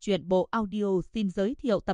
Truyện bộ audio xin giới thiệu tập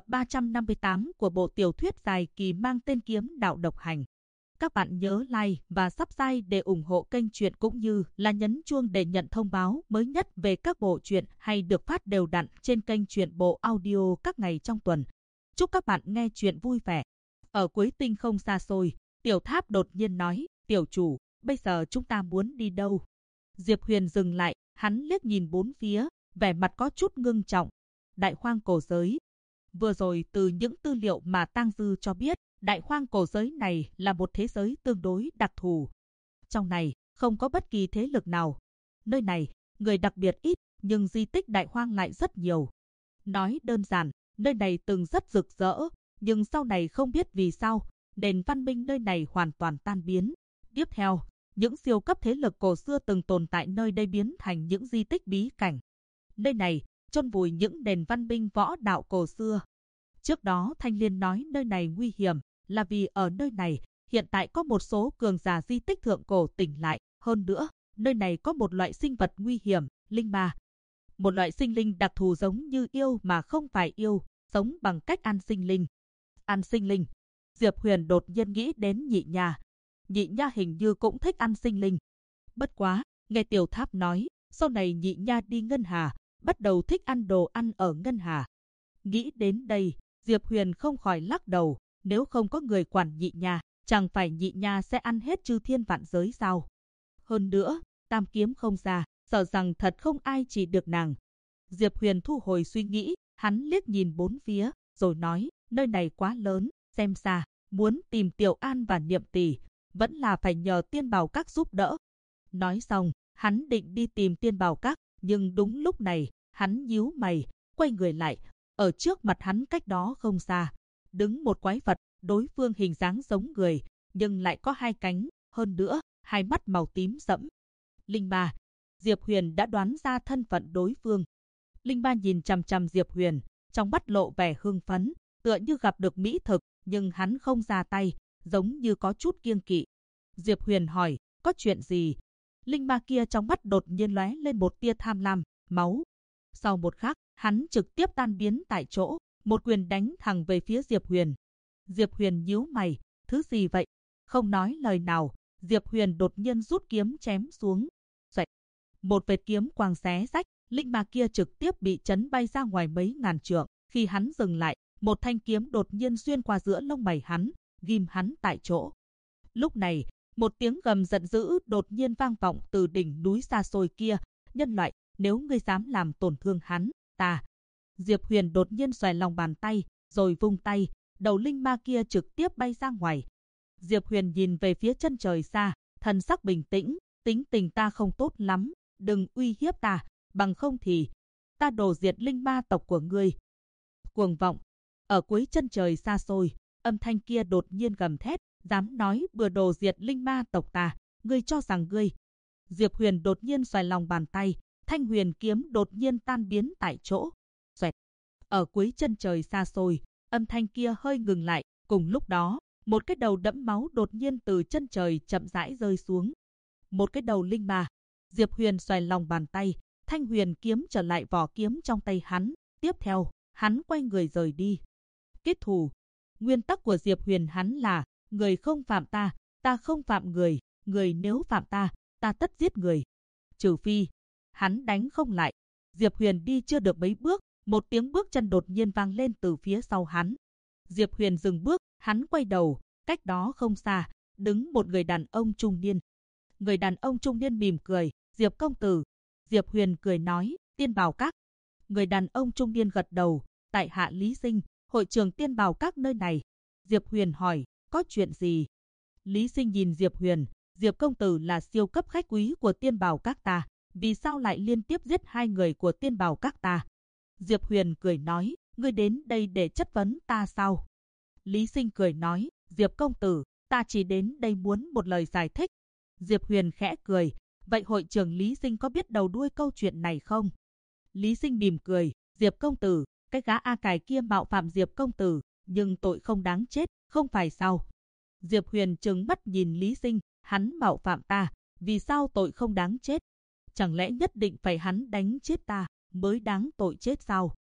358 của bộ tiểu thuyết dài kỳ mang tên Kiếm Đạo Độc Hành. Các bạn nhớ like và subscribe để ủng hộ kênh truyện cũng như là nhấn chuông để nhận thông báo mới nhất về các bộ truyện hay được phát đều đặn trên kênh truyện bộ audio các ngày trong tuần. Chúc các bạn nghe truyện vui vẻ. Ở cuối tinh không xa xôi, Tiểu Tháp đột nhiên nói, tiểu chủ, bây giờ chúng ta muốn đi đâu? Diệp Huyền dừng lại, hắn liếc nhìn bốn phía, vẻ mặt có chút ngưng trọng. Đại hoang cổ giới. Vừa rồi từ những tư liệu mà Tang Dư cho biết, đại hoang cổ giới này là một thế giới tương đối đặc thù. Trong này không có bất kỳ thế lực nào. Nơi này, người đặc biệt ít, nhưng di tích đại hoang lại rất nhiều. Nói đơn giản, nơi này từng rất rực rỡ, nhưng sau này không biết vì sao, nền văn minh nơi này hoàn toàn tan biến. Tiếp theo, những siêu cấp thế lực cổ xưa từng tồn tại nơi đây biến thành những di tích bí cảnh. Nơi này chôn vùi những nền văn minh võ đạo cổ xưa. Trước đó Thanh Liên nói nơi này nguy hiểm là vì ở nơi này hiện tại có một số cường giả di tích thượng cổ tỉnh lại. Hơn nữa, nơi này có một loại sinh vật nguy hiểm, linh ma. Một loại sinh linh đặc thù giống như yêu mà không phải yêu, sống bằng cách ăn sinh linh. Ăn sinh linh. Diệp Huyền đột nhiên nghĩ đến Nhị Nha. Nhị Nha hình như cũng thích ăn sinh linh. Bất quá, nghe Tiểu Tháp nói, sau này Nhị Nha đi Ngân Hà, bắt đầu thích ăn đồ ăn ở Ngân Hà. Nghĩ đến đây, Diệp Huyền không khỏi lắc đầu, nếu không có người quản Nhị Nha, chẳng phải Nhị Nha sẽ ăn hết chư thiên vạn giới sao? Hơn nữa, tam kiếm không ra, sợ rằng thật không ai chỉ được nàng. Diệp Huyền thu hồi suy nghĩ, hắn liếc nhìn bốn phía, rồi nói, nơi này quá lớn, xem ra, muốn tìm Tiểu An và Niệm Tỷ, vẫn là phải nhờ Tiên Bảo Các giúp đỡ. Nói xong, hắn định đi tìm Tiên Bảo Các, nhưng đúng lúc này, hắn nhíu mày, quay người lại. Ở trước mặt hắn cách đó không xa, đứng một quái vật, đối phương hình dáng giống người, nhưng lại có hai cánh, hơn nữa, hai mắt màu tím sẫm. Linh Ma. Diệp Huyền đã đoán ra thân phận đối phương. Linh Ma nhìn chằm chằm Diệp Huyền, trong mắt lộ vẻ hưng phấn, tựa như gặp được mỹ thực, nhưng hắn không ra tay, giống như có chút kiêng kỵ. Diệp Huyền hỏi, có chuyện gì? Linh Ma kia trong mắt đột nhiên lóe lên một tia tham lam, máu. Sau một khắc, hắn trực tiếp tan biến tại chỗ, một quyền đánh thẳng về phía Diệp Huyền. Diệp Huyền nhíu mày, thứ gì vậy? Không nói lời nào, Diệp Huyền đột nhiên rút kiếm chém xuống. Xoẹt. Một vệt kiếm quang xé rách, linh ma kia trực tiếp bị chấn bay ra ngoài mấy ngàn trượng. Khi hắn dừng lại, một thanh kiếm đột nhiên xuyên qua giữa lông mày hắn, ghim hắn tại chỗ. Lúc này, một tiếng gầm giận dữ đột nhiên vang vọng từ đỉnh núi xa xôi kia. Nhân loại, nếu ngươi dám làm tổn thương hắn, ta. Diệp Huyền đột nhiên xòe lòng bàn tay, rồi vung tay, đầu linh ma kia trực tiếp bay ra ngoài. Diệp Huyền nhìn về phía chân trời xa, thần sắc bình tĩnh, tính tình ta không tốt lắm, đừng uy hiếp ta, bằng không thì ta đổ diệt linh ma tộc của ngươi. Cuồng vọng. Ở cuối chân trời xa xôi, âm thanh kia đột nhiên gầm thét, dám nói bừa đổ diệt linh ma tộc ta, ngươi cho rằng ngươi. Diệp Huyền đột nhiên xoay lòng bàn tay, thanh huyền kiếm đột nhiên tan biến tại chỗ. Xoẹt. Ở cuối chân trời xa xôi, âm thanh kia hơi ngừng lại, cùng lúc đó, một cái đầu đẫm máu đột nhiên từ chân trời chậm rãi rơi xuống. Một cái đầu linh ma. Diệp Huyền xoay lòng bàn tay, thanh huyền kiếm trở lại vỏ kiếm trong tay hắn. Tiếp theo, hắn quay người rời đi. Kết thù. Nguyên tắc của Diệp Huyền hắn là, người không phạm ta, ta không phạm người, người nếu phạm ta, ta tất giết người. Trừ phi, hắn đánh không lại. Diệp Huyền đi chưa được mấy bước, một tiếng bước chân đột nhiên vang lên từ phía sau hắn. Diệp Huyền dừng bước, hắn quay đầu, cách đó không xa, đứng một người đàn ông trung niên. Người đàn ông trung niên mỉm cười, Diệp công tử. Diệp Huyền cười nói, Tiên Bảo Các. Người đàn ông trung niên gật đầu, tại hạ Lý Sinh, hội trưởng Tiên Bảo Các nơi này. Diệp Huyền hỏi, có chuyện gì? Lý Sinh nhìn Diệp Huyền, Diệp công tử là siêu cấp khách quý của Tiên Bảo Các ta, vì sao lại liên tiếp giết hai người của Tiên Bảo Các ta? Diệp Huyền cười nói, ngươi đến đây để chất vấn ta sao? Lý Sinh cười nói, Diệp công tử, ta chỉ đến đây muốn một lời giải thích. Diệp Huyền khẽ cười, vậy hội trưởng Lý Sinh có biết đầu đuôi câu chuyện này không? Lý Sinh mỉm cười, Diệp công tử, cái gã A Cài kia mạo phạm Diệp công tử, nhưng tội không đáng chết, không phải sao? Diệp Huyền trừng mắt nhìn Lý Sinh, hắn mạo phạm ta, vì sao tội không đáng chết? Chẳng lẽ nhất định phải hắn đánh chết ta mới đáng tội chết sao?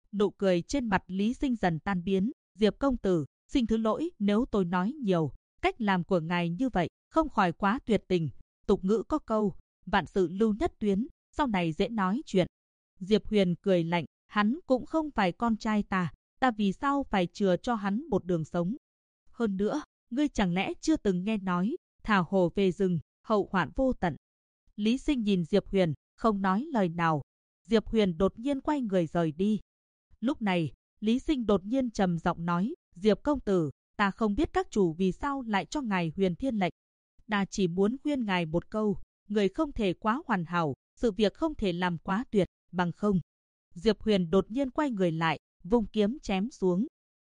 Nụ cười trên mặt Lý Sinh dần tan biến. Diệp công tử, xin thứ lỗi nếu tôi nói nhiều. Cách làm của ngài như vậy không khỏi quá tuyệt tình. Tục ngữ có câu, vạn sự lưu nhất tuyến, sau này dễ nói chuyện. Diệp Huyền cười lạnh, hắn cũng không phải con trai ta vì sao phải chừa cho hắn một đường sống. Hơn nữa, ngươi chẳng lẽ chưa từng nghe nói, thả hổ về rừng, hậu hoạn vô tận. Lý Sinh nhìn Diệp Huyền, không nói lời nào. Diệp Huyền đột nhiên quay người rời đi. Lúc này, Lý Sinh đột nhiên trầm giọng nói, Diệp công tử, ta không biết các chủ vì sao lại cho ngài Huyền Thiên lệnh. Ta chỉ muốn khuyên ngài một câu, người không thể quá hoàn hảo, sự việc không thể làm quá tuyệt, bằng không. Diệp Huyền đột nhiên quay người lại, vung kiếm chém xuống.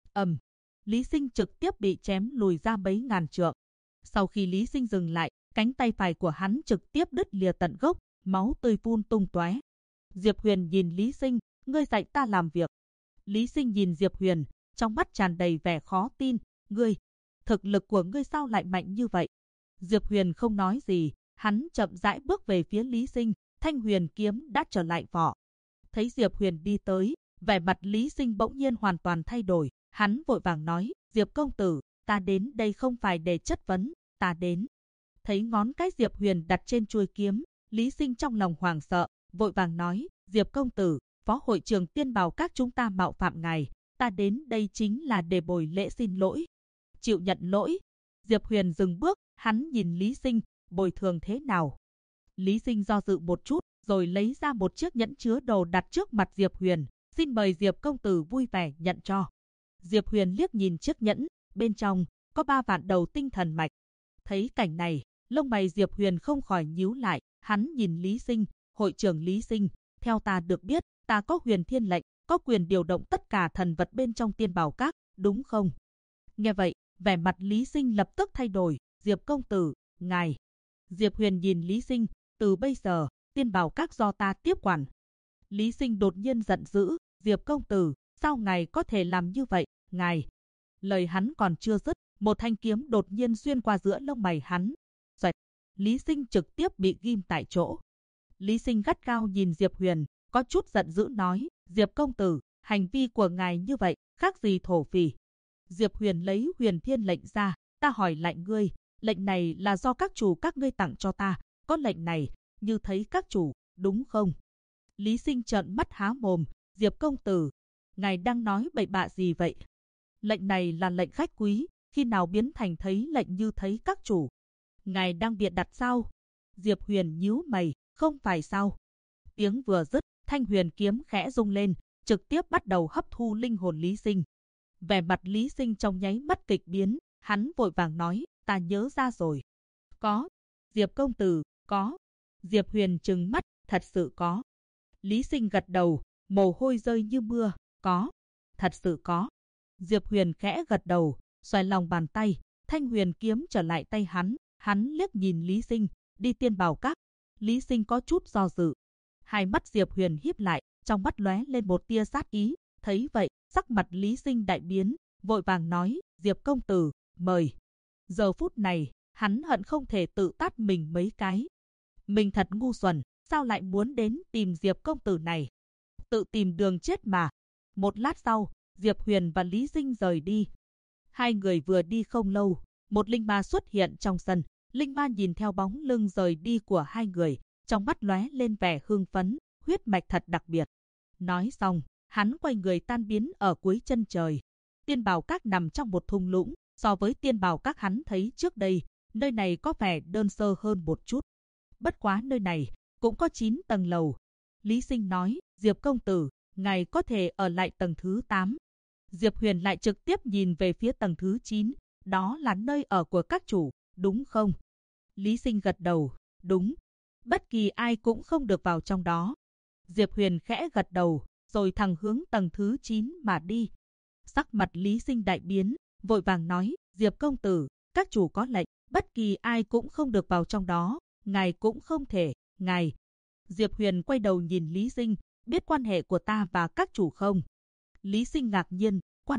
Lý Sinh trực tiếp bị chém lùi ra mấy ngàn trượng. Sau khi Lý Sinh dừng lại, cánh tay phải của hắn trực tiếp đứt lìa tận gốc, máu tươi phun tung tóe. Diệp Huyền nhìn Lý Sinh, ngươi dạy ta làm việc. Lý Sinh nhìn Diệp Huyền, trong mắt tràn đầy vẻ khó tin, ngươi, thực lực của ngươi sao lại mạnh như vậy? Diệp Huyền không nói gì, hắn chậm rãi bước về phía Lý Sinh, thanh huyền kiếm đã trở lại vỏ. Thấy Diệp Huyền đi tới, vẻ mặt Lý Sinh bỗng nhiên hoàn toàn thay đổi, hắn vội vàng nói, Diệp công tử, ta đến đây không phải để chất vấn, ta đến. Thấy ngón cái Diệp Huyền đặt trên chuôi kiếm, Lý Sinh trong lòng hoảng sợ, vội vàng nói, Diệp công tử, phó hội trưởng Tiên Bảo Các chúng ta mạo phạm ngài, ta đến đây chính là để bồi lễ xin lỗi. Chịu nhận lỗi. Diệp Huyền dừng bước, hắn nhìn Lý Sinh, bồi thường thế nào? Lý Sinh do dự một chút, rồi lấy ra một chiếc nhẫn chứa đồ đặt trước mặt Diệp Huyền, xin mời Diệp công tử vui vẻ nhận cho. Diệp Huyền liếc nhìn chiếc nhẫn, bên trong có 3 vạn đầu tinh thần mạch. Thấy cảnh này, lông mày Diệp Huyền không khỏi nhíu lại, hắn nhìn Lý Sinh, hội trưởng Lý Sinh, theo ta được biết, ta có Huyền Thiên lệnh, có quyền điều động tất cả thần vật bên trong Tiên Bảo Các, đúng không? Nghe vậy, vẻ mặt Lý Sinh lập tức thay đổi, Diệp công tử, ngài. Diệp Huyền nhìn Lý Sinh, từ bây giờ, Tiên Bảo Các do ta tiếp quản. Lý Sinh đột nhiên giận dữ, Diệp công tử, sao ngài có thể làm như vậy, ngài? Lời hắn còn chưa dứt, một thanh kiếm đột nhiên xuyên qua giữa lông mày hắn. Xoẹt, Lý Sinh trực tiếp bị ghim tại chỗ. Lý Sinh gắt gao nhìn Diệp Huyền, có chút giận dữ nói, Diệp công tử, hành vi của ngài như vậy, khác gì thổ phỉ. Diệp Huyền lấy Huyền Thiên lệnh ra, ta hỏi lại ngươi, lệnh này là do các chủ các ngươi tặng cho ta, có lệnh này, như thấy các chủ, đúng không? Lý Sinh trợn mắt há mồm, Diệp công tử, ngài đang nói bậy bạ gì vậy? Lệnh này là lệnh khách quý, khi nào biến thành thấy lệnh như thấy các chủ? Ngài đang bịa đặt sao? Diệp Huyền nhíu mày, không phải sao? Tiếng vừa dứt, thanh huyền kiếm khẽ rung lên, trực tiếp bắt đầu hấp thu linh hồn Lý Sinh. Vẻ mặt Lý Sinh trong nháy mắt kịch biến, hắn vội vàng nói, ta nhớ ra rồi. Có. Diệp công tử, có. Diệp Huyền trừng mắt, thật sự có. Lý Sinh gật đầu, mồ hôi rơi như mưa, có. Thật sự có. Diệp Huyền khẽ gật đầu, xoay lòng bàn tay, thanh huyền kiếm trở lại tay hắn liếc nhìn Lý Sinh, đi Tiên Bảo Các. Lý Sinh có chút do dự. Hai mắt Diệp Huyền híp lại, trong mắt lóe lên một tia sát ý, thấy vậy, sắc mặt Lý Sinh đại biến, vội vàng nói, Diệp công tử, mời. Giờ phút này, hắn hận không thể tự tát mình mấy cái. Mình thật ngu xuẩn, sao lại muốn đến tìm Diệp công tử này? Tự tìm đường chết mà. Một lát sau, Diệp Huyền và Lý Sinh rời đi. Hai người vừa đi không lâu, một linh ma xuất hiện trong sân. Linh ma nhìn theo bóng lưng rời đi của hai người, trong mắt lóe lên vẻ hưng phấn, huyết mạch thật đặc biệt. Nói xong, hắn quay người tan biến ở cuối chân trời. Tiên Bảo Các nằm trong một thung lũng, so với Tiên Bảo Các hắn thấy trước đây, nơi này có vẻ đơn sơ hơn một chút. Bất quá nơi này cũng có 9 tầng lầu. Lý Sinh nói, Diệp công tử, ngài có thể ở lại tầng thứ 8. Diệp Huyền lại trực tiếp nhìn về phía tầng thứ 9, đó là nơi ở của các chủ, đúng không? Lý Sinh gật đầu, đúng. Bất kỳ ai cũng không được vào trong đó. Diệp Huyền khẽ gật đầu, rồi thẳng hướng tầng thứ 9 mà đi. Sắc mặt Lý Sinh đại biến, vội vàng nói, Diệp công tử, các chủ có lệnh, bất kỳ ai cũng không được vào trong đó, ngài cũng không thể, ngài. Diệp Huyền quay đầu nhìn Lý Sinh, biết quan hệ của ta và các chủ không? Lý Sinh ngạc nhiên,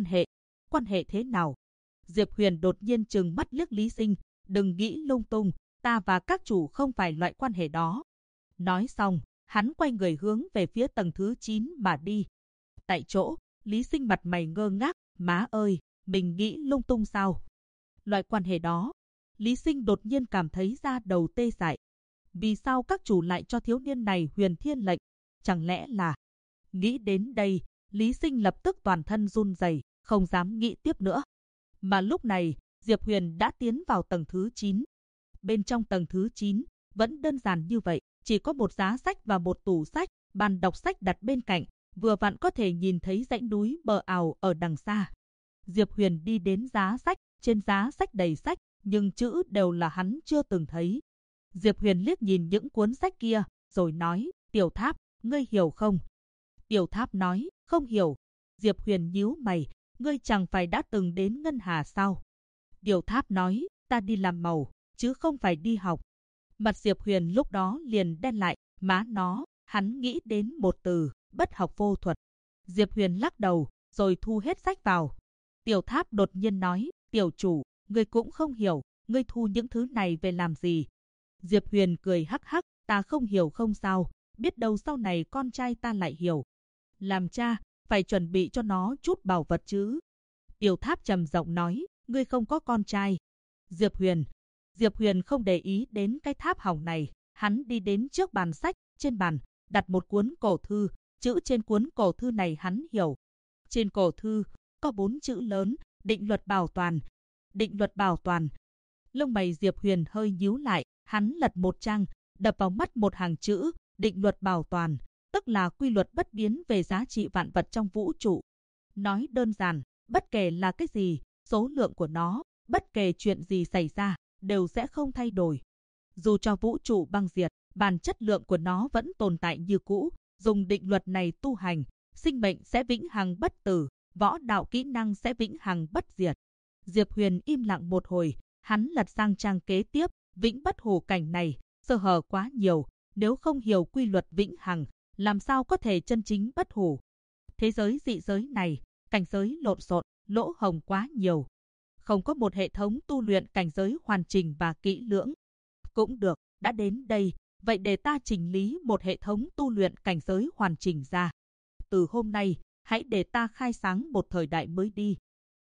quan hệ thế nào? Diệp Huyền đột nhiên trừng mắt liếc Lý Sinh, đừng nghĩ lung tung, ta và các chủ không phải loại quan hệ đó. Nói xong, hắn quay người hướng về phía tầng thứ 9 mà đi. tại chỗ, Lý Sinh mặt mày ngơ ngác, má ơi, mình nghĩ lung tung sao? Loại quan hệ đó, Lý Sinh đột nhiên cảm thấy da đầu tê dại. Vì sao các chủ lại cho thiếu niên này huyền thiên lệnh? Chẳng lẽ là... Nghĩ đến đây, Lý Sinh lập tức toàn thân run rẩy, không dám nghĩ tiếp nữa. Mà lúc này, Diệp Huyền đã tiến vào tầng thứ 9. Bên trong tầng thứ 9, vẫn đơn giản như vậy, chỉ có một giá sách và một tủ sách, bàn đọc sách đặt bên cạnh, vừa vặn có thể nhìn thấy dãy núi mờ ảo ở đằng xa. Diệp Huyền đi đến giá sách, trên giá sách đầy sách, nhưng chữ đều là hắn chưa từng thấy. Diệp Huyền liếc nhìn những cuốn sách kia, rồi nói, Tiểu Tháp, ngươi hiểu không? Tiểu Tháp nói, không hiểu. Diệp Huyền nhíu mày, ngươi chẳng phải đã từng đến Ngân Hà sao? Tiểu Tháp nói, ta đi làm màu, chứ không phải đi học. Mặt Diệp Huyền lúc đó liền đen lại, má nó, hắn nghĩ đến một từ, bất học vô thuật. Diệp Huyền lắc đầu, rồi thu hết sách vào. Tiểu Tháp đột nhiên nói, tiểu chủ, ngươi cũng không hiểu, ngươi thu những thứ này về làm gì? Diệp Huyền cười hắc hắc, ta không hiểu không sao, biết đâu sau này con trai ta lại hiểu. Làm cha, phải chuẩn bị cho nó chút bảo vật chứ. Tiểu Tháp trầm giọng nói, ngươi không có con trai. Diệp Huyền không để ý đến cái tháp hỏng này, hắn đi đến trước bàn sách, trên bàn, đặt một cuốn cổ thư, chữ trên cuốn cổ thư này hắn hiểu. Trên cổ thư, có 4 chữ lớn, định luật bảo toàn. Định luật bảo toàn. Lông mày Diệp Huyền hơi nhíu lại, hắn lật một trang, đập vào mắt một hàng chữ, định luật bảo toàn, tức là quy luật bất biến về giá trị vạn vật trong vũ trụ. Nói đơn giản, bất kể là cái gì, số lượng của nó, bất kể chuyện gì xảy ra, đều sẽ không thay đổi. Dù cho vũ trụ băng diệt, bản chất lượng của nó vẫn tồn tại như cũ, dùng định luật này tu hành, sinh mệnh sẽ vĩnh hằng bất tử, võ đạo kỹ năng sẽ vĩnh hằng bất diệt. Diệp Huyền im lặng một hồi, hắn lật sang trang kế tiếp, vĩnh bất hủ cảnh này, sơ hở quá nhiều, nếu không hiểu quy luật vĩnh hằng, làm sao có thể chân chính bất hủ. Thế giới dị giới này, cảnh giới lộn xộn, lỗ hổng quá nhiều. Không có một hệ thống tu luyện cảnh giới hoàn chỉnh và kỹ lưỡng. Cũng được, đã đến đây, vậy để ta chỉnh lý một hệ thống tu luyện cảnh giới hoàn chỉnh ra. Từ hôm nay, hãy để ta khai sáng một thời đại mới đi.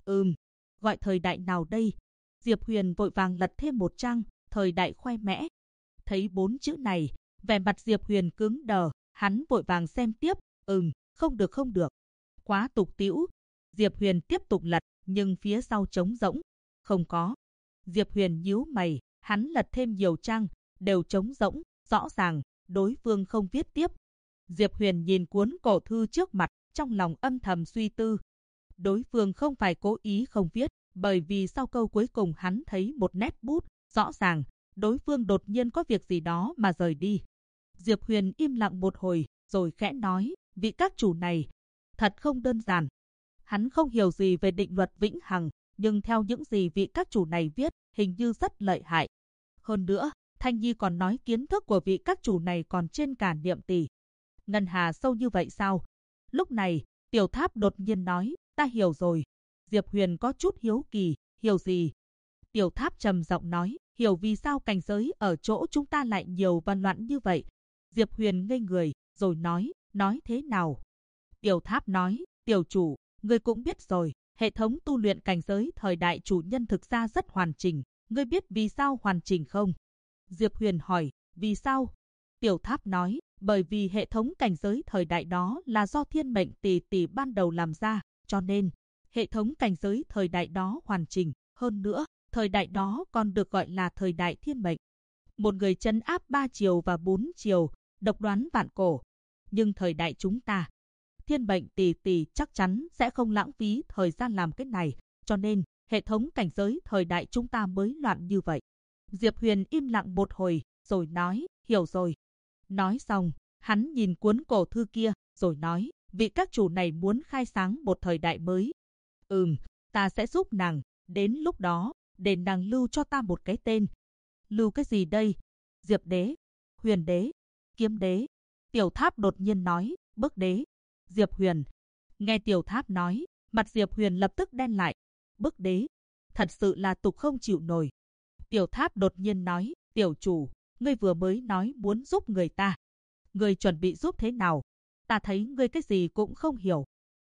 Gọi thời đại nào đây? Diệp Huyền vội vàng lật thêm một trang, thời đại khoe mẽ. Thấy 4 chữ này, vẻ mặt Diệp Huyền cứng đờ, hắn vội vàng xem tiếp, không được. Quá tục tĩu. Diệp Huyền tiếp tục lật, nhưng phía sau trống rỗng, không có. Diệp Huyền nhíu mày, hắn lật thêm nhiều trang, đều trống rỗng, rõ ràng, đối phương không viết tiếp. Diệp Huyền nhìn cuốn cổ thư trước mặt, trong lòng âm thầm suy tư. Đối phương không phải cố ý không viết, bởi vì sau câu cuối cùng hắn thấy một nét bút, rõ ràng, đối phương đột nhiên có việc gì đó mà rời đi. Diệp Huyền im lặng một hồi, rồi khẽ nói, vị các chủ này, thật không đơn giản. Hắn không hiểu gì về định luật vĩnh hằng, nhưng theo những gì vị các chủ này viết, hình như rất lợi hại. Hơn nữa, Thanh Nhi còn nói kiến thức của vị các chủ này còn trên cả Niệm Tỷ. Ngân Hà sâu như vậy sao? Lúc này, Tiểu Tháp đột nhiên nói, ta hiểu rồi. Diệp Huyền có chút hiếu kỳ, hiểu gì? Tiểu Tháp trầm giọng nói, hiểu vì sao cảnh giới ở chỗ chúng ta lại nhiều và loạn như vậy. Diệp Huyền ngây người, rồi nói thế nào? Tiểu Tháp nói, tiểu chủ, ngươi cũng biết rồi, hệ thống tu luyện cảnh giới thời đại chủ nhân thực ra rất hoàn chỉnh. Ngươi biết vì sao hoàn chỉnh không? Diệp Huyền hỏi, vì sao? Tiểu Tháp nói, bởi vì hệ thống cảnh giới thời đại đó là do thiên mệnh tỷ tỷ ban đầu làm ra, cho nên hệ thống cảnh giới thời đại đó hoàn chỉnh. Hơn nữa, thời đại đó còn được gọi là thời đại thiên mệnh. Một người trấn áp 3 chiều và 4 chiều, độc đoán vạn cổ. Nhưng thời đại chúng ta, thiên mệnh tỷ tỷ chắc chắn sẽ không lãng phí thời gian làm cái này, cho nên hệ thống cảnh giới thời đại chúng ta mới loạn như vậy. Diệp Huyền im lặng một hồi, rồi nói, hiểu rồi. Nói xong, hắn nhìn cuốn cổ thư kia, rồi nói, vị các chủ này muốn khai sáng một thời đại mới. Ta sẽ giúp nàng, đến lúc đó, để nàng lưu cho ta một cái tên. Lưu cái gì đây? Diệp đế, Huyền đế, Kiếm đế. Tiểu Tháp đột nhiên nói, Bức đế. Diệp Huyền. Nghe Tiểu Tháp nói, mặt Diệp Huyền lập tức đen lại. Bức đế. Thật sự là tục không chịu nổi. Tiểu Tháp đột nhiên nói, tiểu chủ, ngươi vừa mới nói muốn giúp người ta. Ngươi chuẩn bị giúp thế nào? Ta thấy ngươi cái gì cũng không hiểu.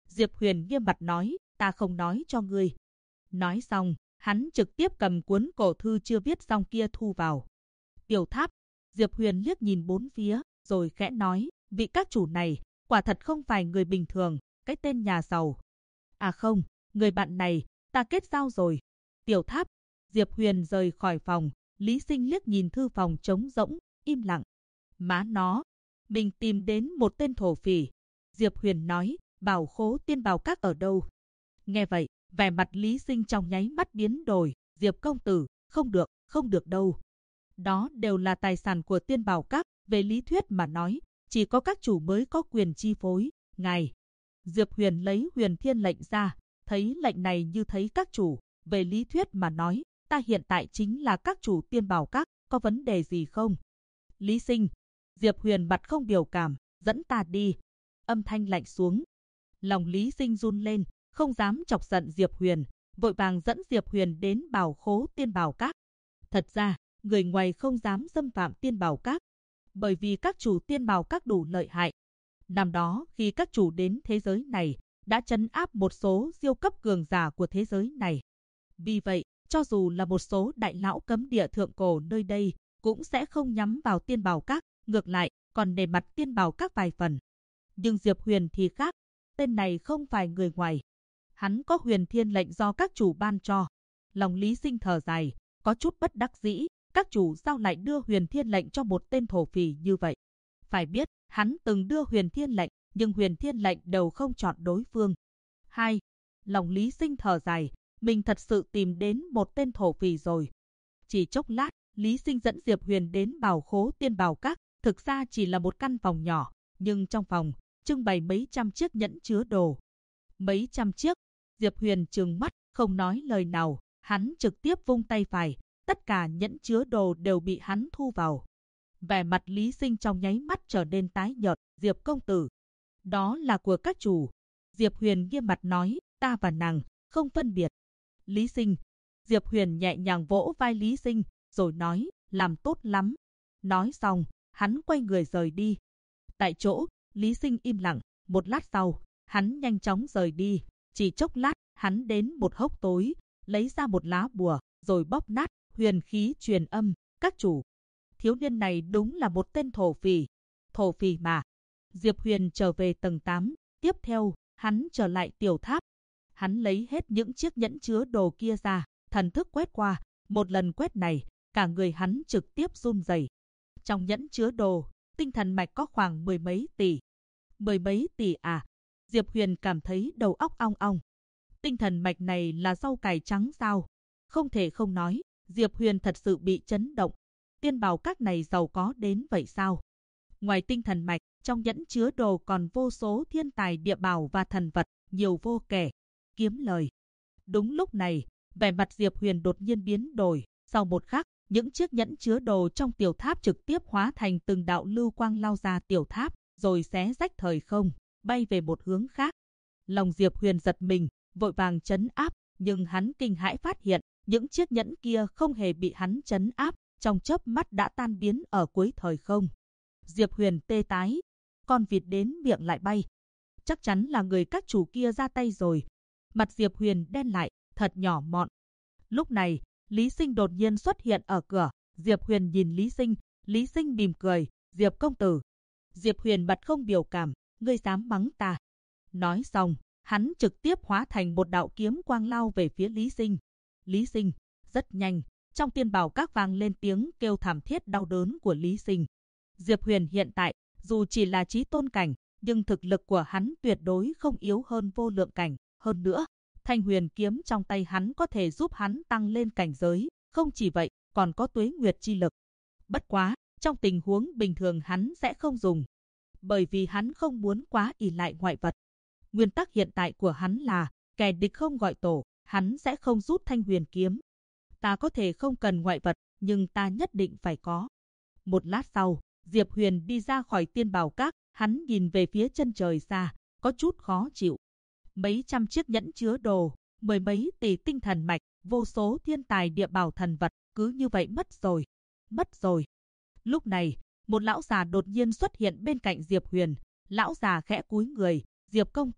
Diệp Huyền nghiêm mặt nói, ta không nói cho ngươi. Nói xong, hắn trực tiếp cầm cuốn cổ thư chưa viết xong kia thu vào tiểu tháp. Diệp Huyền liếc nhìn bốn phía, rồi khẽ nói, vị các chủ này, quả thật không phải người bình thường, cái tên nhà giàu. À không, người bạn này, ta kết giao rồi. Tiểu tháp. Diệp Huyền rời khỏi phòng, Lý Sinh liếc nhìn thư phòng trống rỗng, im lặng. Má nó, mình tìm đến một tên thổ phỉ. Diệp Huyền nói, Bảo Khố Tiên Bảo Các ở đâu? Nghe vậy, vẻ mặt Lý Sinh trong nháy mắt biến đổi. Diệp công tử, không được đâu. Đó đều là tài sản của Tiên Bảo Các, về lý thuyết mà nói, chỉ có các chủ mới có quyền chi phối. Ngài. Diệp Huyền lấy Huyền Thiên lệnh ra, thấy lệnh này như thấy các chủ, về lý thuyết mà nói, ta hiện tại chính là các chủ Tiên Bảo Các, có vấn đề gì không? Lý Sinh. Diệp Huyền mặt không biểu cảm, dẫn ta đi. Âm thanh lạnh xuống. Lòng Lý Sinh run lên, không dám chọc giận Diệp Huyền, vội vàng dẫn Diệp Huyền đến Bảo Khố Tiên Bảo Các. Thật ra, người ngoài không dám xâm phạm Tiên Bảo Các, bởi vì các chủ Tiên Bảo Các đủ lợi hại. Năm đó, khi các chủ đến thế giới này, đã trấn áp một số siêu cấp cường giả của thế giới này. Vì vậy, cho dù là một số đại lão cấm địa thượng cổ nơi đây, cũng sẽ không nhắm vào Tiên Bảo Các, ngược lại, còn nể mặt Tiên Bảo Các vài phần. Nhưng Diệp Huyền thì khác, tên này không phải người ngoài. Hắn có Huyền Thiên lệnh do các chủ ban cho. Lòng Lý Sinh thở dài, có chút bất đắc dĩ, các chủ sao lại đưa Huyền Thiên lệnh cho một tên thổ phỉ như vậy? Phải biết, hắn từng đưa Huyền Thiên lệnh, nhưng Huyền Thiên lệnh đều không chọn đối phương. 2. Lòng Lý Sinh thở dài, mình thật sự tìm đến một tên thổ phỉ rồi. Chỉ chốc lát, Lý Sinh dẫn Diệp Huyền đến Bảo Khố Tiên Bảo Các, thực ra chỉ là một căn phòng nhỏ, nhưng trong phòng trưng bày mấy trăm chiếc nhẫn chứa đồ. Mấy trăm chiếc. Diệp Huyền trừng mắt, không nói lời nào, hắn trực tiếp vung tay phải, tất cả nhẫn chứa đồ đều bị hắn thu vào. Vẻ mặt Lý Sinh trong nháy mắt trở nên tái nhợt. Diệp công tử, đó là của các chủ. Diệp Huyền nghiêm mặt nói, ta và nàng không phân biệt. Lý Sinh. Diệp Huyền nhẹ nhàng vỗ vai Lý Sinh, rồi nói, làm tốt lắm. Nói xong, hắn quay người rời đi. Tại chỗ, Lý Sinh im lặng, một lát sau, hắn nhanh chóng rời đi. Chỉ chốc lát, hắn đến một hốc tối, lấy ra một lá bùa, rồi bóp nát, huyền khí truyền âm, các chủ. Thiếu niên này đúng là một tên thổ phỉ. Thổ phỉ mà. Diệp Huyền trở về tầng 8, tiếp theo, hắn trở lại tiểu tháp. Hắn lấy hết những chiếc nhẫn chứa đồ kia ra, thần thức quét qua, một lần quét này, cả người hắn trực tiếp run rẩy. Trong nhẫn chứa đồ, tinh thần mạch có khoảng mười mấy tỷ. Mười mấy tỷ à? Diệp Huyền cảm thấy đầu óc ong ong. Tinh thần mạch này là rau cải trắng sao? Không thể không nói, Diệp Huyền thật sự bị chấn động. Tiên Bảo Các này giàu có đến vậy sao? Ngoài tinh thần mạch, trong nhẫn chứa đồ còn vô số thiên tài địa bảo và thần vật, nhiều vô kể. Kiếm lời. Đúng lúc này, vẻ mặt Diệp Huyền đột nhiên biến đổi. Sau một khắc, những chiếc nhẫn chứa đồ trong tiểu tháp trực tiếp hóa thành từng đạo lưu quang lao ra tiểu tháp, rồi xé rách thời không, bay về một hướng khác. Lòng Diệp Huyền giật mình, vội vàng trấn áp, nhưng hắn kinh hãi phát hiện, những chiếc nhẫn kia không hề bị hắn trấn áp, trong chớp mắt đã tan biến ở cuối thời không. Diệp Huyền tê tái, con vịt đến miệng lại bay. Chắc chắn là người các chủ kia ra tay rồi. Mặt Diệp Huyền đen lại, thật nhỏ mọn. Lúc này, Lý Sinh đột nhiên xuất hiện ở cửa. Diệp Huyền nhìn Lý Sinh mỉm cười, Diệp công tử. Diệp Huyền mặt không biểu cảm, ngươi dám mắng ta. Nói xong, hắn trực tiếp hóa thành một đạo kiếm quang lao về phía Lý Sinh. Lý Sinh, rất nhanh, trong Tiên Bảo Các vang lên tiếng kêu thảm thiết đau đớn của Lý Sinh. Diệp Huyền hiện tại, dù chỉ là chí tôn cảnh, nhưng thực lực của hắn tuyệt đối không yếu hơn vô lượng cảnh. Hơn nữa, Thanh Huyền kiếm trong tay hắn có thể giúp hắn tăng lên cảnh giới, không chỉ vậy, còn có tuế nguyệt chi lực. Bất quá, trong tình huống bình thường hắn sẽ không dùng, bởi vì hắn không muốn quá ỷ lại ngoại vật. Nguyên tắc hiện tại của hắn là, kẻ địch không gọi tổ, hắn sẽ không rút Thanh Huyền kiếm. Ta có thể không cần ngoại vật, nhưng ta nhất định phải có. Một lát sau, Diệp Huyền đi ra khỏi Tiên Bảo Các, hắn nhìn về phía chân trời xa, có chút khó chịu. Mấy trăm chiếc nhẫn chứa đồ, mười mấy tỷ tinh thần mạch, vô số thiên tài địa bảo thần vật, cứ như vậy mất rồi. Mất rồi. Lúc này, một lão già đột nhiên xuất hiện bên cạnh Diệp Huyền. Lão già khẽ cúi người, Diệp công tử,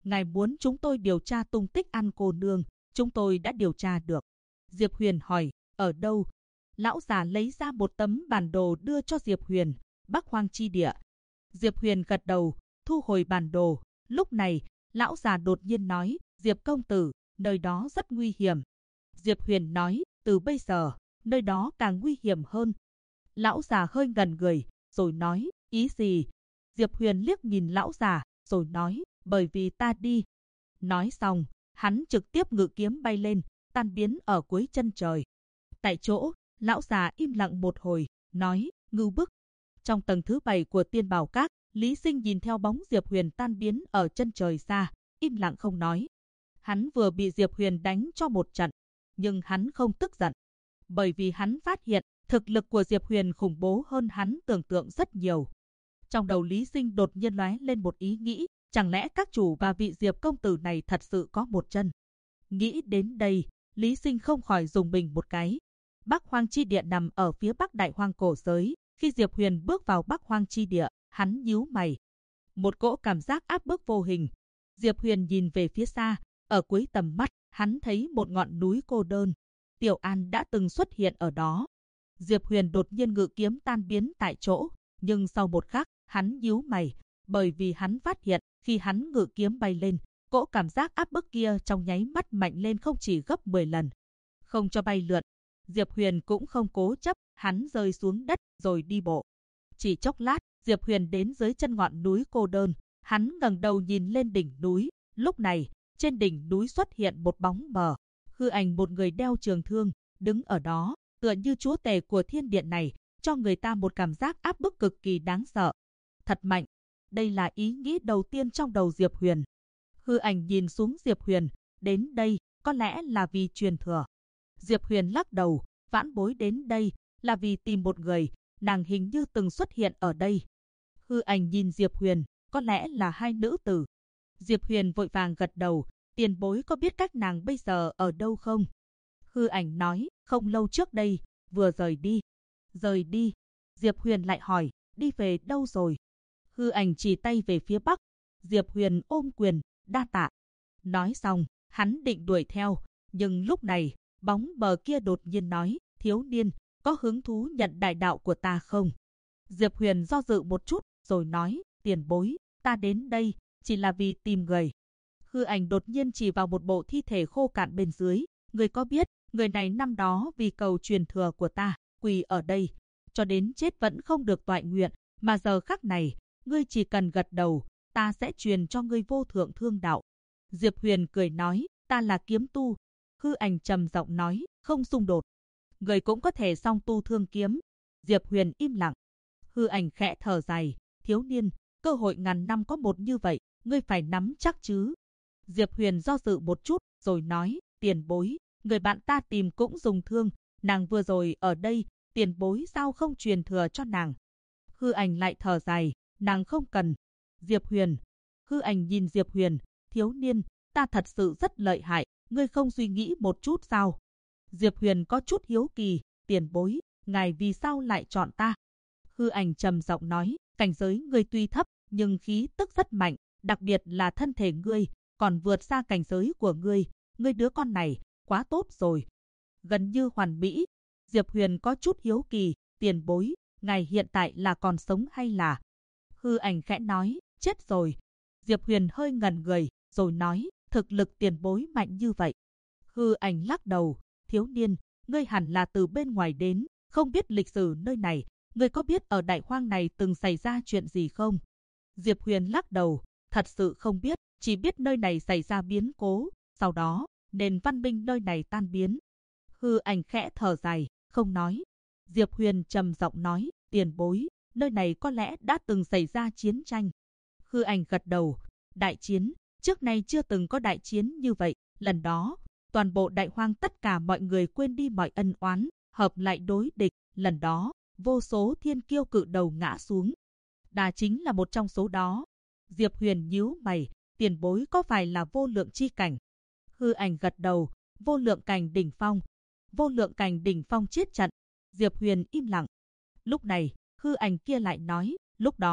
Ngài muốn chúng tôi điều tra tung tích An cô nương, chúng tôi đã điều tra được. Diệp Huyền hỏi, ở đâu? Lão già lấy ra một tấm bản đồ đưa cho Diệp Huyền, Bắc Hoang chi địa. Diệp Huyền gật đầu, thu hồi bản đồ. Lúc này, lão già đột nhiên nói, Diệp công tử, nơi đó rất nguy hiểm. Diệp Huyền nói, từ bây giờ, nơi đó càng nguy hiểm hơn. Lão già hơi ngần người, rồi nói, ý gì? Diệp Huyền liếc nhìn lão già, rồi nói, bởi vì ta đi. Nói xong, hắn trực tiếp ngự kiếm bay lên, tan biến ở cuối chân trời. Tại chỗ, lão già im lặng một hồi, nói, ngưu bức. Trong tầng thứ 7 của Tiên Bảo Các, Lý Sinh nhìn theo bóng Diệp Huyền tan biến ở chân trời xa, im lặng không nói. Hắn vừa bị Diệp Huyền đánh cho một trận, nhưng hắn không tức giận. Bởi vì hắn phát hiện, thực lực của Diệp Huyền khủng bố hơn hắn tưởng tượng rất nhiều. Trong đầu Lý Sinh đột nhiên lóe lên một ý nghĩ, chẳng lẽ các chủ và vị Diệp công tử này thật sự có một chân? Nghĩ đến đây, Lý Sinh không khỏi dùng mình một cái. Bắc Hoang chi địa nằm ở phía bắc Đại Hoang cổ giới. Khi Diệp Huyền bước vào Bắc Hoang chi địa, hắn nhíu mày. Một cỗ cảm giác áp bức vô hình. Diệp Huyền nhìn về phía xa, ở cuối tầm mắt, hắn thấy một ngọn núi cô đơn. Tiểu An đã từng xuất hiện ở đó. Diệp Huyền đột nhiên ngự kiếm tan biến tại chỗ, nhưng sau một khắc, hắn nhíu mày, bởi vì hắn phát hiện, khi hắn ngự kiếm bay lên, cỗ cảm giác áp bức kia trong nháy mắt mạnh lên không chỉ gấp 10 lần. Không cho bay lượn, Diệp Huyền cũng không cố chấp, hắn rơi xuống đất rồi đi bộ. Chỉ chốc lát, Diệp Huyền đến dưới chân ngọn núi cô đơn, hắn ngẩng đầu nhìn lên đỉnh núi, lúc này, trên đỉnh núi xuất hiện một bóng mờ, hư ảnh một người đeo trường thương, đứng ở đó, tựa như chúa tể của thiên điện này, cho người ta một cảm giác áp bức cực kỳ đáng sợ. Thật mạnh, đây là ý nghĩ đầu tiên trong đầu Diệp Huyền. Hư ảnh nhìn xuống Diệp Huyền, đến đây, có lẽ là vì truyền thừa. Diệp Huyền lắc đầu, vãn bối đến đây, là vì tìm một người, nàng hình như từng xuất hiện ở đây. Hư ảnh nhìn Diệp Huyền, có lẽ là hai nữ tử. Diệp Huyền vội vàng gật đầu, tiền bối có biết các nàng bây giờ ở đâu không? Hư ảnh nói, không lâu trước đây, vừa rời đi. Rời đi? Diệp Huyền lại hỏi, đi về đâu rồi? Hư ảnh chỉ tay về phía bắc. Diệp Huyền ôm quyền, đa tạ. Nói xong, hắn định đuổi theo, nhưng lúc này, bóng mờ kia đột nhiên nói, thiếu niên, có hứng thú nhận đại đạo của ta không? Diệp Huyền do dự một chút, rồi nói, tiền bối, ta đến đây, chỉ là vì tìm người. Hư ảnh đột nhiên chỉ vào một bộ thi thể khô cạn bên dưới, người có biết, người này năm đó vì cầu truyền thừa của ta, quỳ ở đây, cho đến chết vẫn không được toại nguyện, mà giờ khắc này, ngươi chỉ cần gật đầu, ta sẽ truyền cho ngươi vô thượng thương đạo. Diệp Huyền cười nói, ta là kiếm tu. Hư ảnh trầm giọng nói, không xung đột. Người cũng có thể song tu thương kiếm. Diệp Huyền im lặng. Hư ảnh khẽ thở dài, thiếu niên, cơ hội ngàn năm có một như vậy, ngươi phải nắm chắc chứ. Diệp Huyền do dự một chút, rồi nói, tiền bối, người bạn ta tìm cũng dùng thương, nàng vừa rồi ở đây, tiền bối sao không truyền thừa cho nàng? Hư ảnh lại thở dài, nàng không cần. Diệp Huyền. Hư ảnh nhìn Diệp Huyền, thiếu niên, ta thật sự rất lợi hại, ngươi không suy nghĩ một chút sao? Diệp Huyền có chút hiếu kỳ, tiền bối, ngài vì sao lại chọn ta? Hư ảnh trầm giọng nói, cảnh giới ngươi tuy thấp, nhưng khí tức rất mạnh, đặc biệt là thân thể ngươi, còn vượt xa cảnh giới của ngươi đứa con này, quá tốt rồi. Gần như hoàn mỹ. Diệp Huyền có chút hiếu kỳ, tiền bối, ngài hiện tại là còn sống hay là? Hư ảnh khẽ nói, chết rồi. Diệp Huyền hơi ngẩn người, rồi nói, thực lực tiền bối mạnh như vậy. Hư ảnh lắc đầu, thiếu niên, ngươi hẳn là từ bên ngoài đến, không biết lịch sử nơi này, ngươi có biết ở Đại Hoang này từng xảy ra chuyện gì không? Diệp Huyền lắc đầu, thật sự không biết, chỉ biết nơi này xảy ra biến cố, sau đó, nền văn minh nơi này tan biến. Hư ảnh khẽ thở dài, không nói. Diệp Huyền trầm giọng nói, tiền bối, nơi này có lẽ đã từng xảy ra chiến tranh. Hư ảnh gật đầu, đại chiến, trước nay chưa từng có đại chiến như vậy, lần đó, toàn bộ Đại Hoang tất cả mọi người quên đi mọi ân oán, hợp lại đối địch, lần đó, vô số thiên kiêu cự đầu ngã xuống. Đà chính là một trong số đó. Diệp Huyền nhíu mày, tiền bối có phải là vô lượng chi cảnh? Hư ảnh gật đầu, vô lượng cảnh đỉnh phong. Vô lượng cảnh đỉnh phong chết trận. Diệp Huyền im lặng. Lúc này, hư ảnh kia lại nói, lúc đó,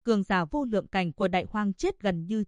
cường giả vô lượng cảnh của Đại Hoang chết gần như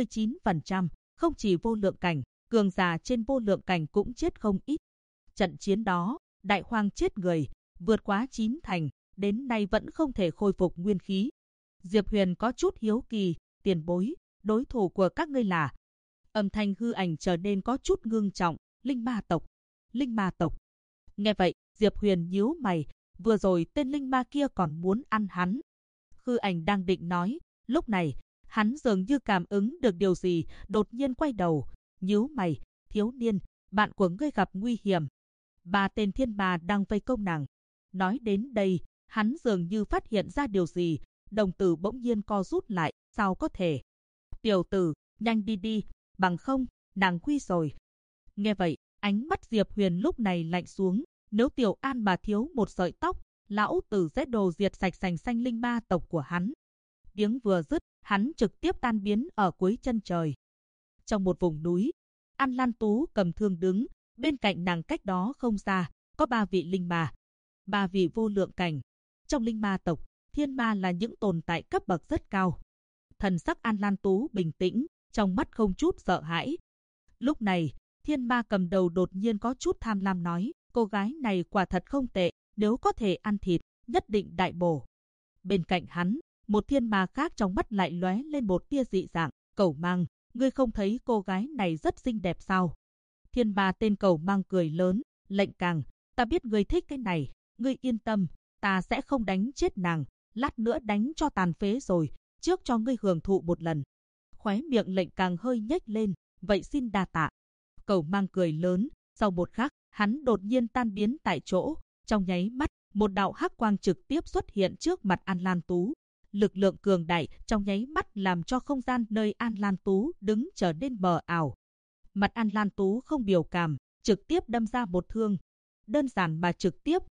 99%, không chỉ vô lượng cảnh, cường giả trên vô lượng cảnh cũng chết không ít. Trận chiến đó, Đại Hoang chết người, vượt quá 9 thành, đến nay vẫn không thể khôi phục nguyên khí. Diệp Huyền có chút hiếu kỳ, tiền bối, đối thủ của các ngươi là? Âm thanh hư ảnh trở nên có chút ngưng trọng, linh ma tộc. Linh ma tộc. Nghe vậy, Diệp Huyền nhíu mày, vừa rồi tên linh ma kia còn muốn ăn hắn. Hư ảnh đang định nói, lúc này, hắn dường như cảm ứng được điều gì, đột nhiên quay đầu, nhíu mày, thiếu niên, bạn của ngươi gặp nguy hiểm. 3 tên thiên ma đang vây công nàng. Nói đến đây, hắn dường như phát hiện ra điều gì, đồng tử bỗng nhiên co rút lại, sao có thể? Tiểu tử, nhanh đi đi, bằng không, nàng nguy rồi. Nghe vậy, ánh mắt Diệp Huyền lúc này lạnh xuống, nếu Tiểu An mà thiếu một sợi tóc, lão tử sẽ đồ diệt sạch sành xanh linh ma tộc của hắn. Tiếng vừa dứt, hắn trực tiếp tan biến ở cuối chân trời. Trong một vùng núi, An Lan Tú cầm thương đứng, bên cạnh nàng cách đó không xa, có 3 vị linh ma, 3 vị vô lượng cảnh. Trong linh ma tộc, thiên ma là những tồn tại cấp bậc rất cao. Thần sắc An Lan Tú bình tĩnh, trong mắt không chút sợ hãi. Lúc này, thiên ma cầm đầu đột nhiên có chút tham lam nói, cô gái này quả thật không tệ, nếu có thể ăn thịt, nhất định đại bổ. Bên cạnh hắn, một thiên ma khác trong mắt lại lóe lên một tia dị dạng, Cẩu Mang, ngươi không thấy cô gái này rất xinh đẹp sao? Thiên ma tên Cẩu Mang cười lớn, Lệnh Càng, ta biết ngươi thích cái này, ngươi yên tâm, ta sẽ không đánh chết nàng, lát nữa đánh cho tàn phế rồi, trước cho ngươi hưởng thụ một lần. Khóe miệng Lệnh Càng hơi nhếch lên, vậy xin đa tạ. Cẩu Mang cười lớn, sau một khắc, hắn đột nhiên tan biến tại chỗ, trong nháy mắt, một đạo hắc quang trực tiếp xuất hiện trước mặt An Lan Tú. Lực lượng cường đại trong nháy mắt làm cho không gian nơi An Lan Tú đứng trở nên mờ ảo. Mặt An Lan Tú không biểu cảm, trực tiếp đâm ra một thương. Đơn giản mà trực tiếp.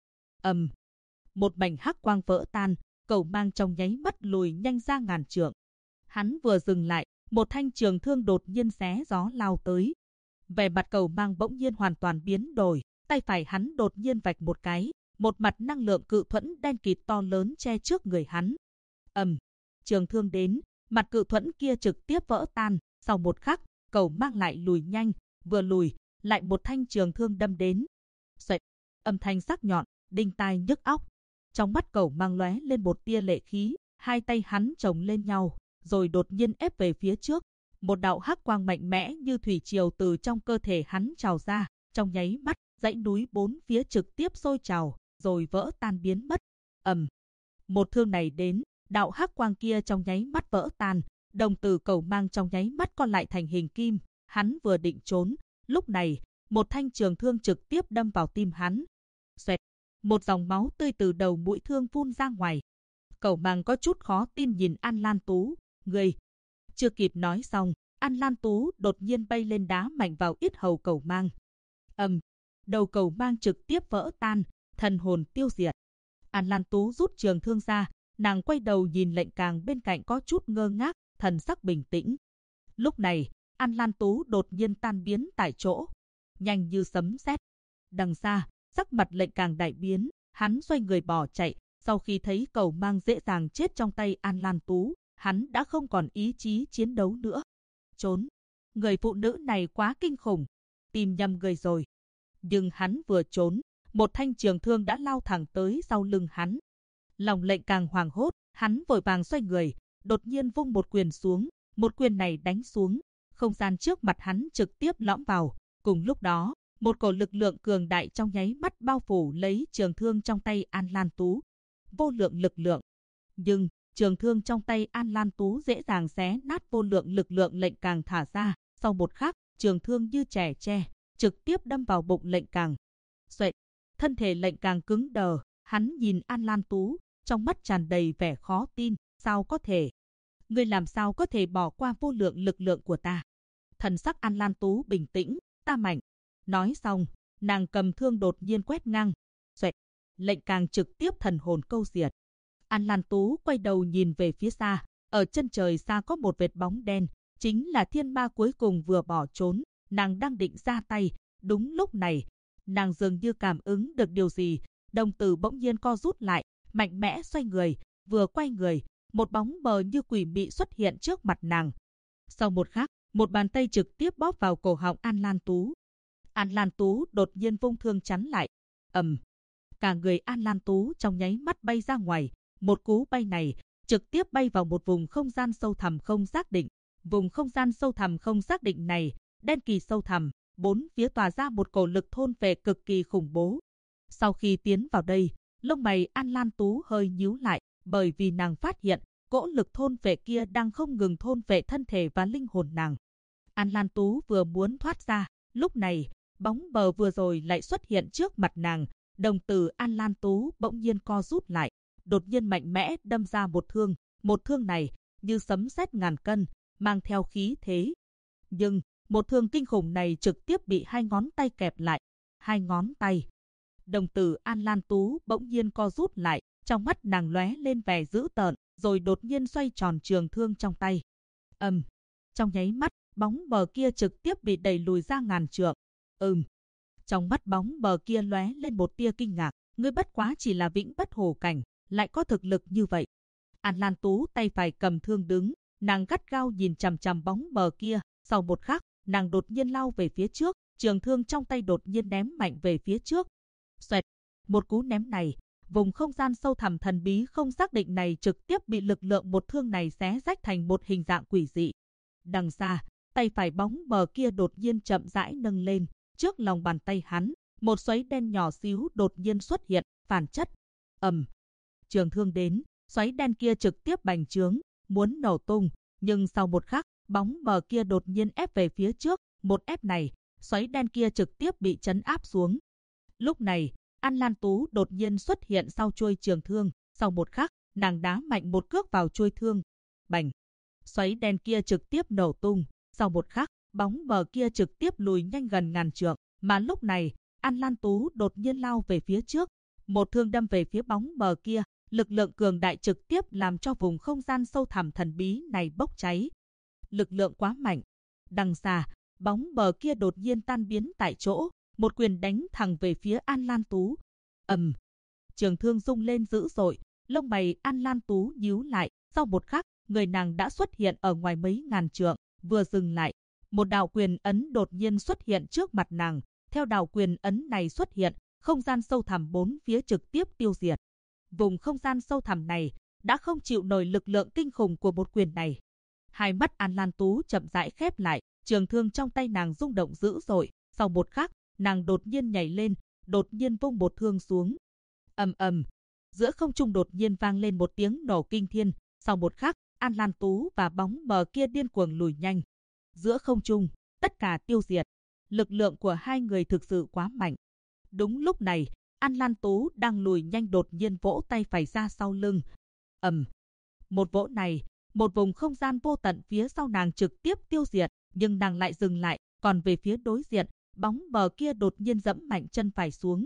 Một mảnh hắc quang vỡ tan, Cẩu Mang trong nháy mắt lùi nhanh ra ngàn trượng. Hắn vừa dừng lại, một thanh trường thương đột nhiên xé gió lao tới. Vẻ mặt Cẩu Mang bỗng nhiên hoàn toàn biến đổi, tay phải hắn đột nhiên vạch một cái, một mặt năng lượng cự thuẫn đen kịt to lớn che trước người hắn. Trường thương đến, mặt cự thuẫn kia trực tiếp vỡ tan, sau một khắc, Cẩu Mang lại lùi nhanh, vừa lùi, lại một thanh trường thương đâm đến. Xoẹt, âm thanh sắc nhọn, đinh tai nhức óc. Trong mắt Cẩu Mang lóe lên một tia lệ khí, hai tay hắn chồng lên nhau, rồi đột nhiên ép về phía trước. Một đạo hắc quang mạnh mẽ như thủy triều từ trong cơ thể hắn trào ra, trong nháy mắt, dãy núi bốn phía trực tiếp sôi trào, rồi vỡ tan biến mất. Một thương này đến, đạo hắc quang kia trong nháy mắt vỡ tan, đồng tử Cẩu Mang trong nháy mắt còn lại thành hình kim, hắn vừa định trốn, lúc này, một thanh trường thương trực tiếp đâm vào tim hắn. Xoẹt, một dòng máu tươi từ đầu mũi thương phun ra ngoài. Cẩu Mang có chút khó tin nhìn An Lan Tú, người. Chưa kịp nói xong, An Lan Tú đột nhiên bay lên đá mạnh vào yết hầu Cẩu Mang. Đầu Cẩu Mang trực tiếp vỡ tan, thần hồn tiêu diệt. An Lan Tú rút trường thương ra, nàng quay đầu nhìn Lệnh Càng bên cạnh có chút ngơ ngác, thần sắc bình tĩnh. Lúc này, An Lan Tú đột nhiên tan biến tại chỗ, nhanh như sấm sét. Đằng xa, sắc mặt Lệnh Càng đại biến, hắn xoay người bỏ chạy. Sau khi thấy Cẩu Mang dễ dàng chết trong tay An Lan Tú, hắn đã không còn ý chí chiến đấu nữa. Trốn, người phụ nữ này quá kinh khủng, tìm nhầm người rồi. Nhưng hắn vừa trốn, một thanh trường thương đã lao thẳng tới sau lưng hắn. Lòng Lệnh Càng hoảng hốt, hắn vội vàng xoay người, đột nhiên vung một quyền xuống, một quyền này đánh xuống, không gian trước mặt hắn trực tiếp lõm vào. Cùng lúc đó, một cổ lực lượng cường đại trong nháy mắt bao phủ lấy trường thương trong tay An Lan Tú. Vô lượng lực lượng. Nhưng, trường thương trong tay An Lan Tú dễ dàng xé nát vô lượng lực lượng Lệnh Càng thả ra. Sau một khắc, trường thương như chẻ tre, trực tiếp đâm vào bụng Lệnh Càng. Xoẹt, thân thể Lệnh Càng cứng đờ, hắn nhìn An Lan Tú, trong mắt tràn đầy vẻ khó tin, sao có thể? Ngươi làm sao có thể bỏ qua vô lượng lực lượng của ta? Thần sắc An Lan Tú bình tĩnh, ta mạnh. Nói xong, nàng cầm thương đột nhiên quét ngang. Xoẹt, Lệnh Càng trực tiếp thần hồn câu diệt. An Lan Tú quay đầu nhìn về phía xa, ở chân trời xa có một vệt bóng đen, chính là thiên ma cuối cùng vừa bỏ trốn, nàng đang định ra tay. Đúng lúc này, nàng dường như cảm ứng được điều gì, đồng tử bỗng nhiên co rút lại, mạnh mẽ xoay người, vừa quay người, một bóng mờ như quỷ mị xuất hiện trước mặt nàng. Sau một khắc, một bàn tay trực tiếp bóp vào cổ họng An Lan Tú. An Lan Tú đột nhiên vung thương chắn lại. Cả người An Lan Tú trong nháy mắt bay ra ngoài. Một cú bay này trực tiếp bay vào một vùng không gian sâu thẳm không xác định. Vùng không gian sâu thẳm không xác định này đen kỳ sâu thẳm, bốn phía tỏa ra một cổ lực thôn phệ cực kỳ khủng bố. Sau khi tiến vào đây, lông mày An Lan Tú hơi nhíu lại, bởi vì nàng phát hiện cỗ lực thôn phệ kia đang không ngừng thôn phệ thân thể và linh hồn nàng. An Lan Tú vừa muốn thoát ra, lúc này bóng mờ vừa rồi lại xuất hiện trước mặt nàng. Đồng tử An Lan Tú bỗng nhiên co rút lại, đột nhiên mạnh mẽ đâm ra một thương. Một thương này như sấm sét ngàn cân, mang theo khí thế. Nhưng một thương kinh khủng này trực tiếp bị hai ngón tay kẹp lại. Hai ngón tay. Đồng tử An Lan Tú bỗng nhiên co rút lại, trong mắt nàng lóe lên vẻ dữ tợn, rồi đột nhiên xoay tròn trường thương trong tay. Trong nháy mắt, bóng mờ kia trực tiếp bị đẩy lùi ra ngàn trượng. Trong mắt bóng mờ kia lóe lên một tia kinh ngạc, ngươi bất quá chỉ là vĩnh bất hổ cảnh, lại có thực lực như vậy. An Lan Tú tay phải cầm thương đứng, nàng gắt gao nhìn chằm chằm bóng mờ kia. Sau một khắc, nàng đột nhiên lao về phía trước, trường thương trong tay đột nhiên ném mạnh về phía trước. Xoẹt, một cú ném này, vùng không gian sâu thẳm thần bí không xác định này trực tiếp bị lực lượng một thương này xé rách thành một hình dạng quỷ dị. Đằng xa, tay phải bóng mờ kia đột nhiên chậm rãi nâng lên, trước lòng bàn tay hắn, một xoáy đen nhỏ xíu đột nhiên xuất hiện, phản chất. Trường thương đến, xoáy đen kia trực tiếp bành trướng, muốn nổ tung, nhưng sau một khắc, bóng mờ kia đột nhiên ép về phía trước, một ép này, xoáy đen kia trực tiếp bị trấn áp xuống. Lúc này, An Lan Tú đột nhiên xuất hiện sau chuôi trường thương, sau một khắc, nàng đá mạnh một cước vào chuôi thương. Bành! Xoáy đen kia trực tiếp nổ tung, sau một khắc, bóng mờ kia trực tiếp lùi nhanh gần ngàn trượng, mà lúc này, An Lan Tú đột nhiên lao về phía trước, một thương đâm về phía bóng mờ kia, lực lượng cường đại trực tiếp làm cho vùng không gian sâu thẳm thần bí này bốc cháy. Lực lượng quá mạnh. Đằng xa, bóng mờ kia đột nhiên tan biến tại chỗ, một quyền đánh thẳng về phía An Lan Tú. Trường thương rung lên dữ dội, lông mày An Lan Tú nhíu lại, sau một khắc, người nàng đã xuất hiện ở ngoài mấy ngàn trượng, vừa dừng lại, một đạo quyền ấn đột nhiên xuất hiện trước mặt nàng, theo đạo quyền ấn này xuất hiện, không gian sâu thẳm bốn phía trực tiếp tiêu diệt. Vùng không gian sâu thẳm này đã không chịu nổi lực lượng kinh khủng của một quyền này. Hai mắt An Lan Tú chậm rãi khép lại, trường thương trong tay nàng rung động dữ dội, sau một khắc, nàng đột nhiên nhảy lên, đột nhiên vung một thương xuống. Giữa không trung đột nhiên vang lên một tiếng nổ kinh thiên, sau một khắc, An Lan Tú và bóng mờ kia điên cuồng lùi nhanh. Giữa không trung, tất cả tiêu diệt. Lực lượng của hai người thực sự quá mạnh. Đúng lúc này, An Lan Tú đang lùi nhanh đột nhiên vỗ tay phải ra sau lưng. Một vỗ này, một vùng không gian vô tận phía sau nàng trực tiếp tiêu diệt, nhưng nàng lại dừng lại, còn về phía đối diện, bóng mờ kia đột nhiên dẫm mạnh chân phải xuống.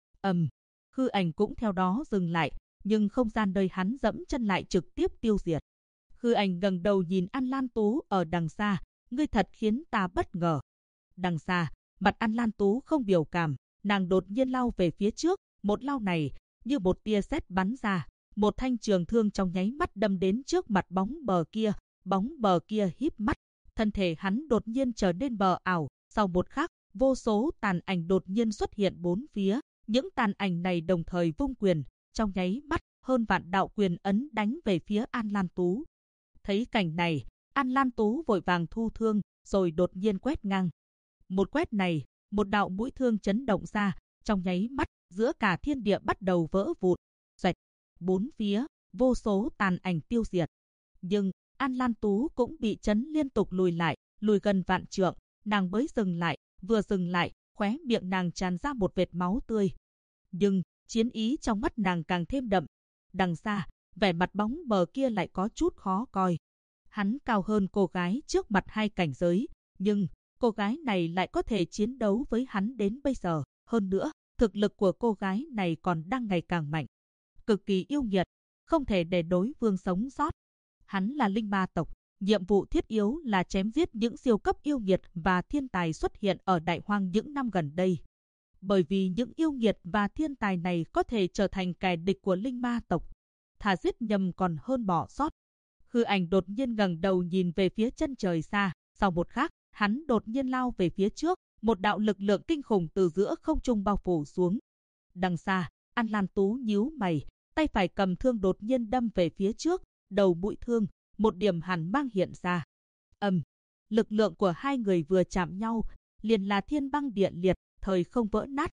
Hư ảnh cũng theo đó dừng lại, nhưng không gian nơi hắn dẫm chân lại trực tiếp tiêu diệt. Hư ảnh ngẩng đầu nhìn An Lan Tú ở đằng xa, ngươi thật khiến ta bất ngờ. Đằng xa, mặt An Lan Tú không biểu cảm, nàng đột nhiên lao về phía trước, một lao này như một tia sét bắn ra, một thanh trường thương trong nháy mắt đâm đến trước mặt bóng mờ kia híp mắt, thân thể hắn đột nhiên trở nên mờ ảo, sau một khắc, vô số tàn ảnh đột nhiên xuất hiện bốn phía, những tàn ảnh này đồng thời vung quyền, trong nháy mắt, hơn vạn đạo quyền ấn đánh về phía An Lan Tú. Thấy cảnh này, An Lan Tú vội vàng thu thương, rồi đột nhiên quét ngang. Một quét này, một đạo mũi thương chấn động ra, trong nháy mắt, giữa cả thiên địa bắt đầu vỡ vụn. Xoẹt, bốn phía, vô số tàn ảnh tiêu diệt. Nhưng, An Lan Tú cũng bị chấn liên tục lùi lại, lùi gần vạn trượng, nàng mới dừng lại, vừa dừng lại, khóe miệng nàng tràn ra một vệt máu tươi. Nhưng, chiến ý trong mắt nàng càng thêm đậm. Đằng xa, vẻ mặt bóng mờ kia lại có chút khó coi. Hắn cao hơn cô gái trước mặt hai cảnh giới, nhưng cô gái này lại có thể chiến đấu với hắn đến bây giờ. Hơn nữa, thực lực của cô gái này còn đang ngày càng mạnh. Cực kỳ yêu nghiệt, không thể để đối phương sống sót. Hắn là linh ma tộc, nhiệm vụ thiết yếu là chém giết những siêu cấp yêu nghiệt và thiên tài xuất hiện ở Đại Hoang những năm gần đây. Bởi vì những yêu nghiệt và thiên tài này có thể trở thành kẻ địch của linh ma tộc. thà giết nhầm còn hơn bỏ sót. Hư ảnh đột nhiên ngẩng đầu nhìn về phía chân trời xa, sau một khắc, hắn đột nhiên lao về phía trước, một đạo lực lượng kinh khủng từ giữa không trung bao phủ xuống. Đằng xa, An Lan Tú nhíu mày, tay phải cầm thương đột nhiên đâm về phía trước, đầu mũi thương, một điểm hàn mang hiện ra. Lực lượng của hai người vừa chạm nhau, liền là thiên băng địa liệt, thời không vỡ nát.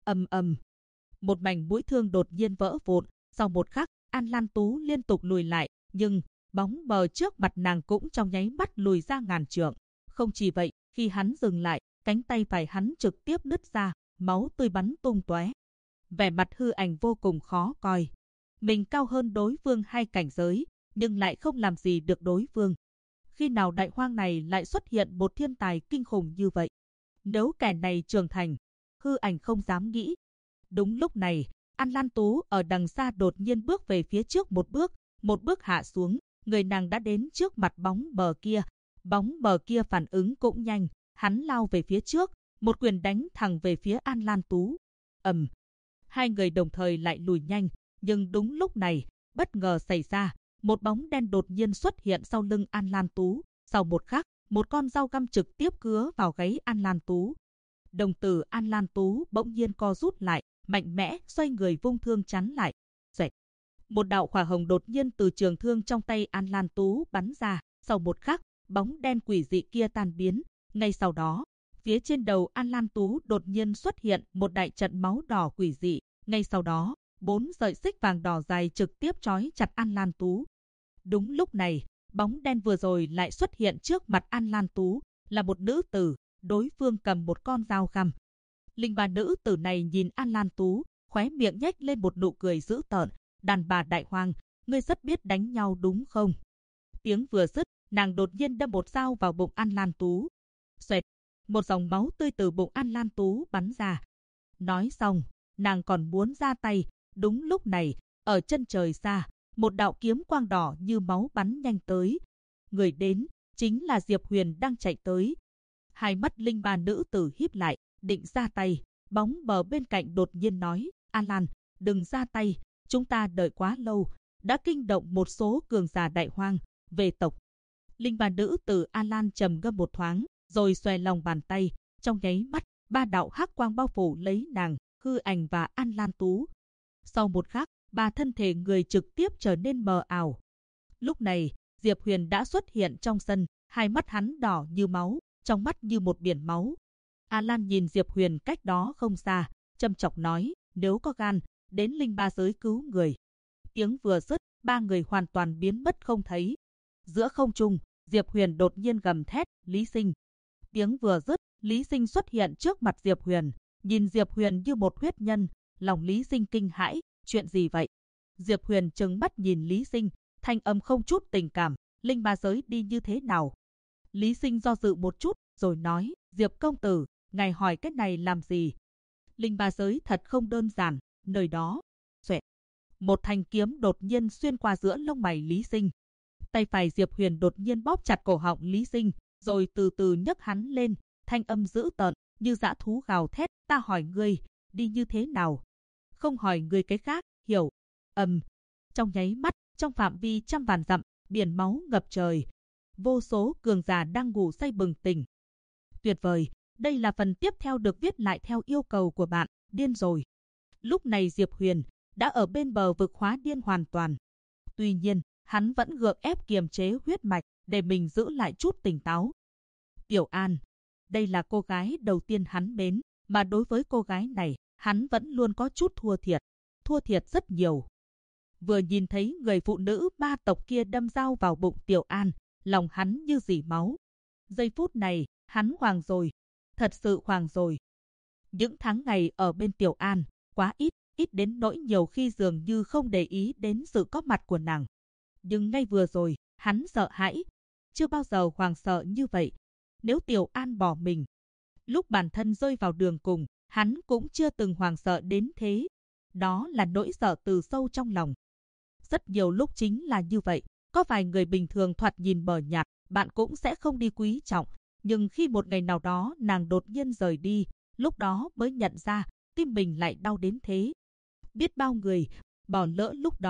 Một mảnh mũi thương đột nhiên vỡ vụn, sau một khắc, An Lan Tú liên tục lùi lại, nhưng bóng mờ trước mặt nàng cũng trong nháy mắt lùi ra ngàn trượng. Không chỉ vậy, khi hắn dừng lại, cánh tay phải hắn trực tiếp nứt ra, máu tươi bắn tung tóe. Vẻ mặt hư ảnh vô cùng khó coi. Mình cao hơn đối phương 2 cảnh giới, nhưng lại không làm gì được đối phương. Khi nào đại hoang này lại xuất hiện một thiên tài kinh khủng như vậy? Nếu kẻ này trưởng thành, hư ảnh không dám nghĩ. Đúng lúc này, An Lan Tú ở đằng xa đột nhiên bước về phía trước một bước hạ xuống, người nàng đã đến trước mặt bóng mờ kia. Bóng mờ kia phản ứng cũng nhanh, hắn lao về phía trước, một quyền đánh thẳng về phía An Lan Tú. Hai người đồng thời lại lùi nhanh, nhưng đúng lúc này, bất ngờ xảy ra, một bóng đen đột nhiên xuất hiện sau lưng An Lan Tú. Sau một khắc, một con dao găm trực tiếp cứa vào gáy An Lan Tú. Đồng tử An Lan Tú bỗng nhiên co rút lại, mạnh mẽ xoay người vung thương chắn lại. Xoẹt. Một đạo hỏa hồng đột nhiên từ trường thương trong tay An Lan Tú bắn ra. Sau một khắc, bóng đen quỷ dị kia tan biến. Ngay sau đó, phía trên đầu An Lan Tú đột nhiên xuất hiện một đại trận máu đỏ quỷ dị. Ngay sau đó, 4 sợi xích vàng đỏ dài trực tiếp trói chặt An Lan Tú. Đúng lúc này, bóng đen vừa rồi lại xuất hiện trước mặt An Lan Tú, là một nữ tử, đối phương cầm một con dao găm. Linh bà nữ tử này nhìn An Lan Tú, khóe miệng nhếch lên một nụ cười dữ tợn. Đàn bà đại hoang, ngươi rất biết đánh nhau đúng không? Tiếng vừa dứt, nàng đột nhiên đâm một dao vào bụng An Lan Tú. Xoẹt, một dòng máu tươi từ bụng An Lan Tú bắn ra. Nói xong, nàng còn muốn ra tay. Đúng lúc này, ở chân trời xa, một đạo kiếm quang đỏ như máu bắn nhanh tới. Người đến, chính là Diệp Huyền đang chạy tới. Hai mắt linh bà nữ tử híp lại, định ra tay. Bóng mờ bên cạnh đột nhiên nói, An Lan, đừng ra tay, chúng ta đợi quá lâu, đã kinh động một số cường giả đại hoang, về tộc. Linh bà nữ tử An Lan trầm ngâm một thoáng, rồi xòe lòng bàn tay, trong nháy mắt, 3 đạo hắc quang bao phủ lấy nàng, hư ảnh và An Lan Tú. Sau một khắc, 3 thân thể người trực tiếp trở nên mờ ảo. Lúc này, Diệp Huyền đã xuất hiện trong sân, hai mắt hắn đỏ như máu, trong mắt như một biển máu. An Lan nhìn Diệp Huyền cách đó không xa, châm chọc nói, nếu có gan, đến linh ba giới cứu người. Tiếng vừa dứt, 3 người hoàn toàn biến mất không thấy. Giữa không trung, Diệp Huyền đột nhiên gầm thét, Lý Sinh. Tiếng vừa dứt, Lý Sinh xuất hiện trước mặt Diệp Huyền, nhìn Diệp Huyền như một huyết nhân, lòng Lý Sinh kinh hãi, chuyện gì vậy? Diệp Huyền trừng mắt nhìn Lý Sinh, thanh âm không chút tình cảm, linh ba giới đi như thế nào? Lý Sinh do dự một chút, rồi nói, Diệp công tử, ngài hỏi cái này làm gì? Linh ba giới thật không đơn giản, nơi đó, xoẹt. Một thanh kiếm đột nhiên xuyên qua giữa lông mày Lý Sinh. Tay phải Diệp Huyền đột nhiên bóp chặt cổ họng Lý Sinh, rồi từ từ nhấc hắn lên, thanh âm dữ tợn, như dã thú gào thét, ta hỏi ngươi, đi như thế nào? Không hỏi ngươi cái khác, hiểu? Trong nháy mắt, trong phạm vi trăm vạn dặm, biển máu ngập trời. Vô số cường giả đang ngủ say bừng tỉnh. Tuyệt vời, đây là phần tiếp theo được viết lại theo yêu cầu của bạn, điên rồi. Lúc này Diệp Huyền đã ở bên bờ vực hóa điên hoàn toàn. Tuy nhiên, hắn vẫn gượng ép kiềm chế huyết mạch để mình giữ lại chút tỉnh táo. Tiểu An, đây là cô gái đầu tiên hắn mến, mà đối với cô gái này, hắn vẫn luôn có chút thua thiệt rất nhiều. Vừa nhìn thấy người phụ nữ 3 tộc kia đâm dao vào bụng Tiểu An, lòng hắn như dỉ máu. Giây phút này, hắn hoàng rồi, thật sự hoàng rồi. Những tháng ngày ở bên Tiểu An, quá ít đến nỗi nhiều khi dường như không để ý đến sự có mặt của nàng. Nhưng ngay vừa rồi, hắn sợ hãi, chưa bao giờ hoàng sợ như vậy. Nếu Tiểu An bỏ mình, lúc bản thân rơi vào đường cùng, hắn cũng chưa từng hoàng sợ đến thế. Đó là nỗi sợ từ sâu trong lòng. Rất nhiều lúc chính là như vậy, có vài người bình thường thoạt nhìn mờ nhạt, bạn cũng sẽ không đi quý trọng. Nhưng khi một ngày nào đó nàng đột nhiên rời đi, lúc đó mới nhận ra, tim mình lại đau đến thế. Biết bao người bỏ lỡ lúc đó,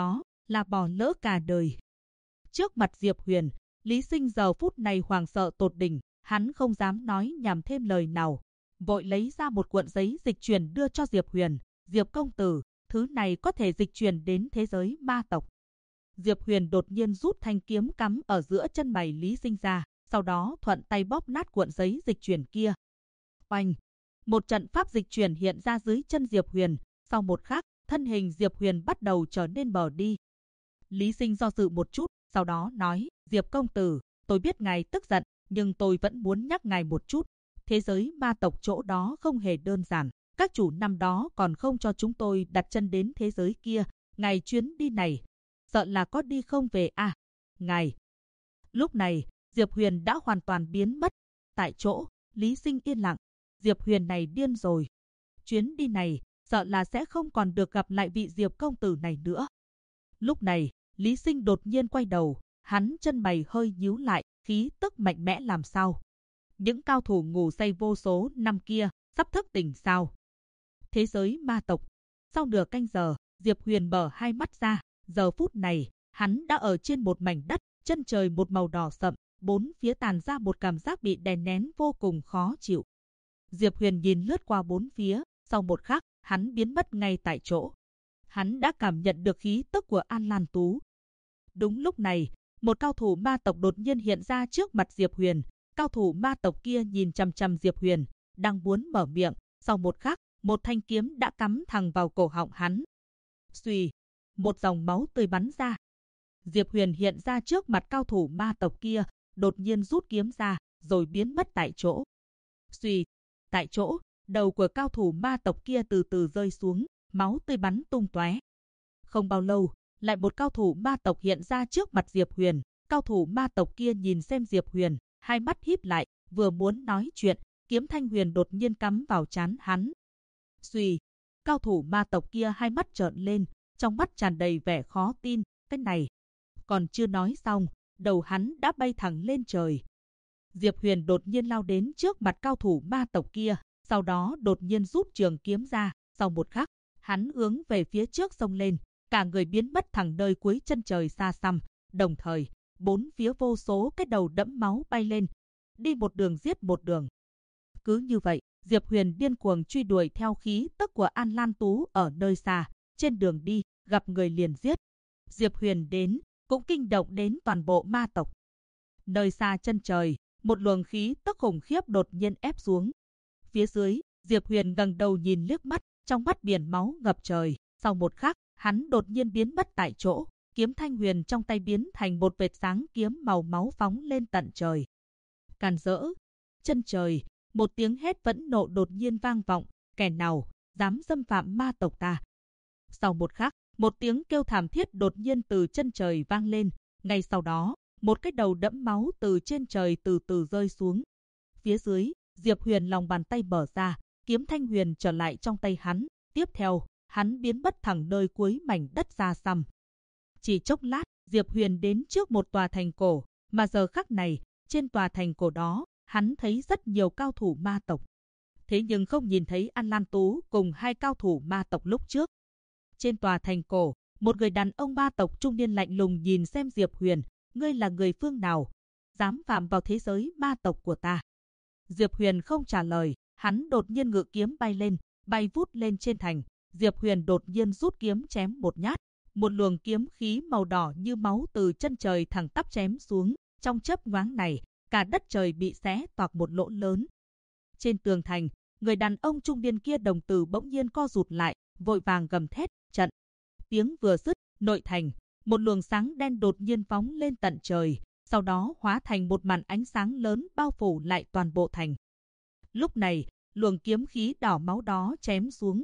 là bỏ lỡ cả đời. Trước mặt Diệp Huyền, Lý Sinh giờ phút này hoảng sợ tột đỉnh, hắn không dám nói nhảm thêm lời nào, vội lấy ra một cuộn giấy dịch chuyển đưa cho Diệp Huyền. Diệp công tử, thứ này có thể dịch chuyển đến thế giới ma tộc. Diệp Huyền đột nhiên rút thanh kiếm cắm ở giữa chân mày Lý Sinh ra, sau đó thuận tay bóp nát cuộn giấy dịch chuyển kia. Oanh! Một trận pháp dịch chuyển hiện ra dưới chân Diệp Huyền, sau một khắc, thân hình Diệp Huyền bắt đầu trở nên mờ đi. Lý Sinh do dự một chút, sau đó nói, Diệp công tử, tôi biết ngài tức giận, nhưng tôi vẫn muốn nhắc ngài một chút. Thế giới ma tộc chỗ đó không hề đơn giản, các chủ năm đó còn không cho chúng tôi đặt chân đến thế giới kia, ngài chuyến đi này, sợ là có đi không về à, ngài. Lúc này, Diệp Huyền đã hoàn toàn biến mất. Tại chỗ, Lý Sinh yên lặng, Diệp Huyền này điên rồi. Chuyến đi này, sợ là sẽ không còn được gặp lại vị Diệp công tử này nữa. Lúc này, Lý Sinh đột nhiên quay đầu, hắn chân mày hơi nhíu lại, khí tức mạnh mẽ làm sao. Những cao thủ ngủ say vô số năm kia, sắp thức tỉnh sao. Thế giới ma tộc. Sau nửa canh giờ, Diệp Huyền mở hai mắt ra, giờ phút này, hắn đã ở trên một mảnh đất, chân trời một màu đỏ sậm, bốn phía tàn ra một cảm giác bị đè nén vô cùng khó chịu. Diệp Huyền nhìn lướt qua bốn phía, sau một khắc, hắn biến mất ngay tại chỗ. Hắn đã cảm nhận được khí tức của An Lan Tú. Đúng lúc này, một cao thủ ma tộc đột nhiên hiện ra trước mặt Diệp Huyền. Cao thủ ma tộc kia nhìn chằm chằm Diệp Huyền, đang muốn mở miệng, sau một khắc, một thanh kiếm đã cắm thẳng vào cổ họng hắn. Xuy, một dòng máu tươi bắn ra. Diệp Huyền hiện ra trước mặt cao thủ ma tộc kia, đột nhiên rút kiếm ra, rồi biến mất tại chỗ. Xuy, tại chỗ, đầu của cao thủ ma tộc kia từ từ rơi xuống, máu tươi bắn tung tóe. Không bao lâu, lại một cao thủ ma tộc hiện ra trước mặt Diệp Huyền. Cao thủ ma tộc kia nhìn xem Diệp Huyền, hai mắt híp lại, vừa muốn nói chuyện, kiếm thanh huyền đột nhiên cắm vào trán hắn. Xuy, cao thủ ma tộc kia hai mắt trợn lên, trong mắt tràn đầy vẻ khó tin, cái này. Còn chưa nói xong, đầu hắn đã bay thẳng lên trời. Diệp Huyền đột nhiên lao đến trước mặt cao thủ ma tộc kia, sau đó đột nhiên rút trường kiếm ra, sau một khắc, hắn hướng về phía trước xông lên, cả người biến mất thẳng nơi cuối chân trời xa xăm, đồng thời, bốn phía vô số cái đầu đẫm máu bay lên, đi một đường giết một đường. Cứ như vậy, Diệp Huyền điên cuồng truy đuổi theo khí tức của An Lan Tú ở nơi xa, trên đường đi, gặp người liền giết. Diệp Huyền đến, cũng kinh động đến toàn bộ ma tộc. Nơi xa chân trời, một luồng khí tức khủng khiếp đột nhiên ép xuống. Phía dưới, Diệp Huyền ngẩng đầu nhìn liếc mắt, trong mắt biển máu ngập trời, sau một khắc, hắn đột nhiên biến mất tại chỗ, kiếm thanh huyền trong tay biến thành một vệt sáng kiếm màu máu phóng lên tận trời. Càn rỡ, chân trời, một tiếng hét phẫn nộ đột nhiên vang vọng, kẻ nào dám xâm phạm ma tộc ta. Sau một khắc, một tiếng kêu thảm thiết đột nhiên từ chân trời vang lên, ngay sau đó, một cái đầu đẫm máu từ trên trời từ từ rơi xuống. Phía dưới, Diệp Huyền lòng bàn tay mở ra, kiếm thanh huyền trở lại trong tay hắn, tiếp theo, hắn biến mất thẳng nơi cuối mảnh đất xa xăm. Chỉ chốc lát, Diệp Huyền đến trước một tòa thành cổ, mà giờ khắc này, trên tòa thành cổ đó, hắn thấy rất nhiều cao thủ ma tộc. Thế nhưng không nhìn thấy An Lan Tú cùng hai cao thủ ma tộc lúc trước. Trên tòa thành cổ, một người đàn ông ma tộc trung niên lạnh lùng nhìn xem Diệp Huyền, ngươi là người phương nào, dám phạm vào thế giới ma tộc của ta. Diệp Huyền không trả lời, hắn đột nhiên ngự kiếm bay lên, bay vút lên trên thành. Diệp Huyền đột nhiên rút kiếm chém một nhát, một luồng kiếm khí màu đỏ như máu từ chân trời thẳng tắp chém xuống. Trong chớp nhoáng này, cả đất trời bị xé toạc một lỗ lớn. Trên tường thành, người đàn ông trung niên kia đồng tử bỗng nhiên co rụt lại, vội vàng gầm thét, trận. Tiếng vừa dứt, nội thành, một luồng sáng đen đột nhiên phóng lên tận trời, sau đó hóa thành một màn ánh sáng lớn bao phủ lại toàn bộ thành. Lúc này, luồng kiếm khí đỏ máu đó chém xuống,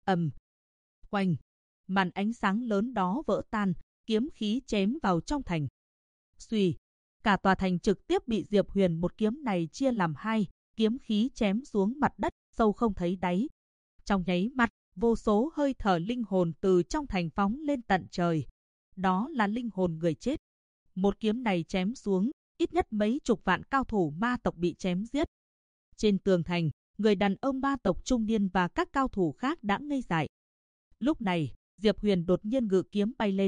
oanh, màn ánh sáng lớn đó vỡ tan, kiếm khí chém vào trong thành. Xuy, cả tòa thành trực tiếp bị Diệp Huyền một kiếm này chia làm hai, kiếm khí chém xuống mặt đất, sâu không thấy đáy. Trong nháy mắt, vô số hơi thở linh hồn từ trong thành phóng lên tận trời. Đó là linh hồn người chết. Một kiếm này chém xuống, ít nhất mấy chục vạn cao thủ ma tộc bị chém giết. Trên tường thành, người đàn ông ma tộc trung niên và các cao thủ khác đã ngây dại. Lúc này, Diệp Huyền đột nhiên ngự kiếm bay lên,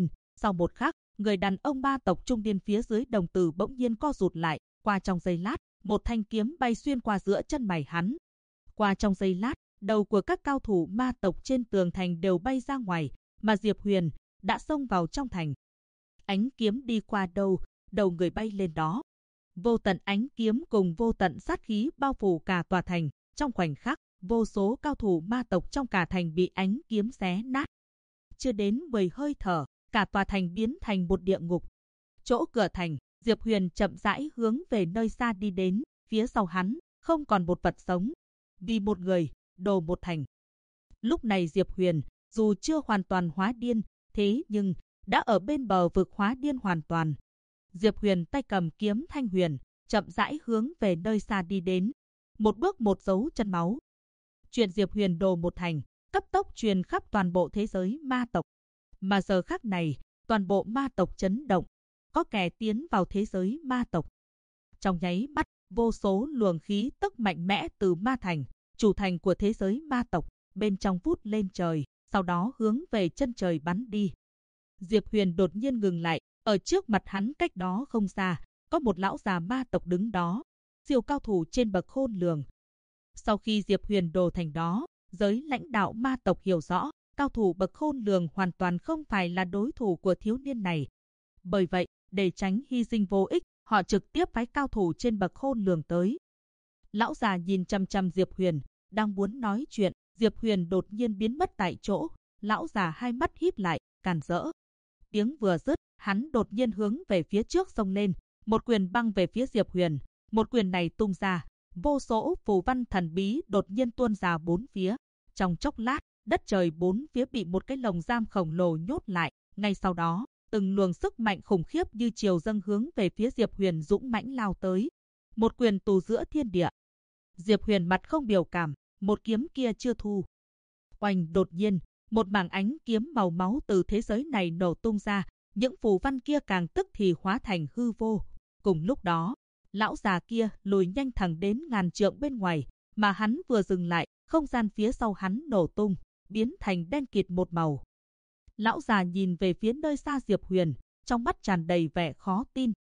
Sau một khắc, người đàn ông ma tộc trung niên phía dưới đồng tử bỗng nhiên co rụt lại, qua trong giây lát, một thanh kiếm bay xuyên qua giữa chân mày hắn. Qua trong giây lát, đầu của các cao thủ ma tộc trên tường thành đều bay ra ngoài, mà Diệp Huyền đã xông vào trong thành. Ánh kiếm đi qua đâu, đầu người bay lên đó. Vô tận ánh kiếm cùng vô tận sát khí bao phủ cả tòa thành, trong khoảnh khắc, vô số cao thủ ma tộc trong cả thành bị ánh kiếm xé nát. Chưa đến 10 hơi thở, cả tòa thành biến thành một địa ngục. Chỗ cửa thành, Diệp Huyền chậm rãi hướng về nơi xa đi đến, phía sau hắn không còn một vật sống. Vì một người, đồ một thành. Lúc này Diệp Huyền, dù chưa hoàn toàn hóa điên, thế nhưng đã ở bên bờ vực hóa điên hoàn toàn. Diệp Huyền tay cầm kiếm thanh huyền, chậm rãi hướng về nơi xa đi đến. Một bước một dấu chân máu. Chuyện Diệp Huyền đồ một thành, cấp tốc truyền khắp toàn bộ thế giới ma tộc. Mà giờ khắc này, toàn bộ ma tộc chấn động. Có kẻ tiến vào thế giới ma tộc. Trong nháy mắt, vô số luồng khí tức mạnh mẽ từ ma thành, chủ thành của thế giới ma tộc, bên trong vút lên trời, sau đó hướng về chân trời bắn đi. Diệp Huyền đột nhiên ngừng lại, ở trước mặt hắn cách đó không xa, có một lão già ma tộc đứng đó, siêu cao thủ trên bậc khôn lường. Sau khi Diệp Huyền đồ thành đó, giới lãnh đạo ma tộc hiểu rõ, cao thủ bậc khôn lường hoàn toàn không phải là đối thủ của thiếu niên này. Bởi vậy, để tránh hy sinh vô ích, họ trực tiếp phái cao thủ trên bậc khôn lường tới. Lão già nhìn chăm chăm Diệp Huyền, đang muốn nói chuyện, Diệp Huyền đột nhiên biến mất tại chỗ. Lão già hai mắt híp lại, càn rỡ. Tiếng vừa dứt, hắn đột nhiên hướng về phía trước xông lên, một quyền băng về phía Diệp Huyền. Một quyền này tung ra, vô số phù văn thần bí đột nhiên tuôn ra bốn phía. Trong chốc lát, đất trời bốn phía bị một cái lồng giam khổng lồ nhốt lại. Ngay sau đó, từng luồng sức mạnh khủng khiếp như triều dâng hướng về phía Diệp Huyền dũng mãnh lao tới. Một quyền tù giữa thiên địa. Diệp Huyền mặt không biểu cảm, một kiếm kia chưa thu. Oanh, đột nhiên, một mảng ánh kiếm màu máu từ thế giới này nổ tung ra, những phù văn kia càng tức thì hóa thành hư vô. Cùng lúc đó, lão già kia lùi nhanh thẳng đến ngàn trượng bên ngoài, mà hắn vừa dừng lại, không gian phía sau hắn nổ tung, biến thành đen kịt một màu. Lão già nhìn về phía nơi xa Diệp Huyền, trong mắt tràn đầy vẻ khó tin.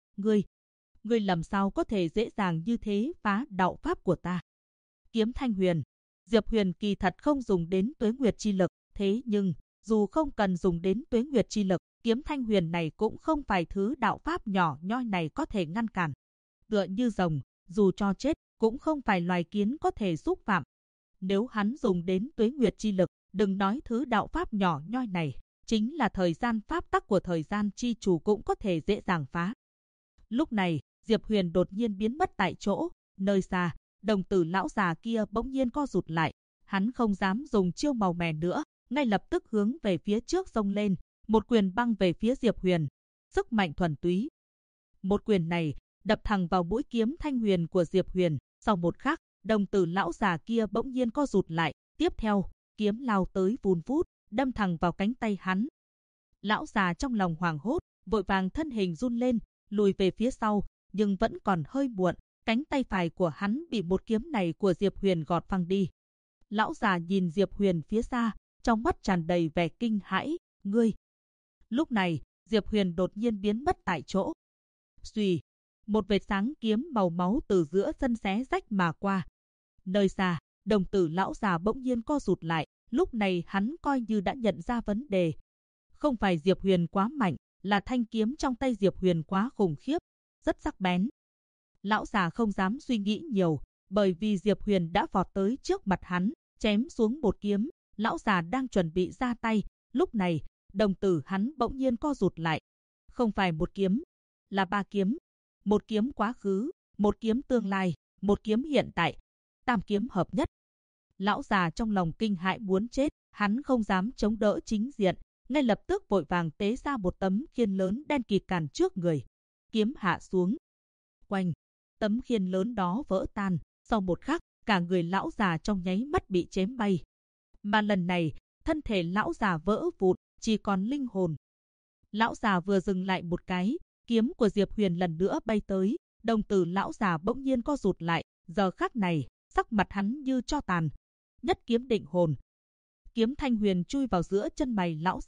Ngươi làm sao có thể dễ dàng như thế phá đạo pháp của ta? Kiếm thanh huyền. Diệp Huyền kỳ thật không dùng đến tuế nguyệt chi lực, thế nhưng dù không cần dùng đến tuế nguyệt chi lực, kiếm thanh huyền này cũng không phải thứ đạo pháp nhỏ nhoi này có thể ngăn cản. Tựa như rồng, dù cho chết cũng không phải loài kiến có thể xúc phạm. Nếu hắn dùng đến tuế nguyệt chi lực, đừng nói thứ đạo pháp nhỏ nhoi này, chính là thời gian pháp tắc của thời gian chi chủ cũng có thể dễ dàng phá. Lúc này, Diệp Huyền đột nhiên biến mất tại chỗ, nơi xa, đồng tử lão già kia bỗng nhiên co rụt lại, hắn không dám dùng chiêu màu mè nữa, ngay lập tức hướng về phía trước xông lên, một quyền băng về phía Diệp Huyền, sức mạnh thuần túy. Một quyền này đập thẳng vào mũi kiếm thanh huyền của Diệp Huyền, sau một khắc, đồng tử lão già kia bỗng nhiên co rụt lại, tiếp theo, kiếm lao tới vun vút, đâm thẳng vào cánh tay hắn. Lão già trong lòng hoảng hốt, vội vàng thân hình run lên, lùi về phía sau, nhưng vẫn còn hơi muộn, cánh tay phải của hắn bị một kiếm này của Diệp Huyền gọt phăng đi. Lão già nhìn Diệp Huyền phía xa, trong mắt tràn đầy vẻ kinh hãi, ngươi. Lúc này, Diệp Huyền đột nhiên biến mất tại chỗ. Xuy, một vệt sáng kiếm màu máu từ giữa sân xé rách mà qua. Nơi xa, đồng tử lão già bỗng nhiên co rụt lại, lúc này hắn coi như đã nhận ra vấn đề. Không phải Diệp Huyền quá mạnh, là thanh kiếm trong tay Diệp Huyền quá khủng khiếp, rất sắc bén. Lão già không dám suy nghĩ nhiều, bởi vì Diệp Huyền đã vọt tới trước mặt hắn, chém xuống một kiếm. Lão già đang chuẩn bị ra tay, lúc này, đồng tử hắn bỗng nhiên co rụt lại. Không phải một kiếm, là ba kiếm. Một kiếm quá khứ, một kiếm tương lai, một kiếm hiện tại, tam kiếm hợp nhất. Lão già trong lòng kinh hãi muốn chết, hắn không dám chống đỡ chính diện, ngay lập tức vội vàng tế ra một tấm khiên lớn đen kịt cản trước người. Kiếm hạ xuống. Oanh, tấm khiên lớn đó vỡ tan, sau một khắc, cả người lão già trong nháy mắt bị chém bay. Mà lần này, thân thể lão già vỡ vụn, chỉ còn linh hồn. Lão già vừa dừng lại một cái, kiếm của Diệp Huyền lần nữa bay tới, đồng tử lão già bỗng nhiên co rụt lại, giờ khắc này, sắc mặt hắn như tro tàn. Nhất kiếm định hồn. Kiếm thanh huyền chui vào giữa chân mày lão già,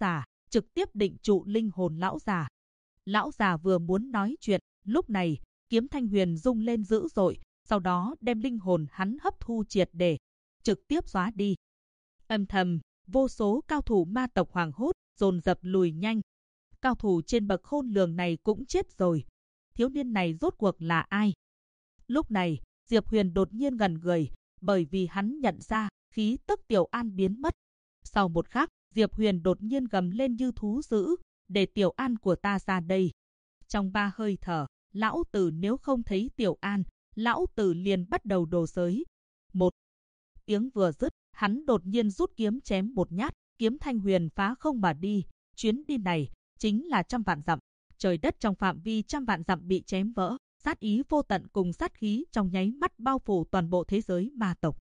trực tiếp định trụ linh hồn lão già. Lão già vừa muốn nói chuyện, lúc này, kiếm Thanh Huyền rung lên dữ dội, sau đó đem linh hồn hắn hấp thu triệt để, trực tiếp xóa đi. Âm thầm, vô số cao thủ ma tộc hoảng hốt, dồn dập lùi nhanh. Cao thủ trên bậc khôn lường này cũng chết rồi. Thiếu niên này rốt cuộc là ai? Lúc này, Diệp Huyền đột nhiên gần người, bởi vì hắn nhận ra khí tức Tiểu An biến mất. Sau một khắc, Diệp Huyền đột nhiên gầm lên như thú dữ, để Tiểu An của ta ra đây. Trong 3 hơi thở, lão tử nếu không thấy Tiểu An, lão tử liền bắt đầu đồ sới. Một tiếng vừa dứt, hắn đột nhiên rút kiếm chém một nhát, kiếm Thanh Huyền phá không mà đi. Chuyến đi này chính là 100 vạn dặm, trời đất trong phạm vi 100 vạn dặm bị chém vỡ, sát ý vô tận cùng sát khí trong nháy mắt bao phủ toàn bộ thế giới ma tộc.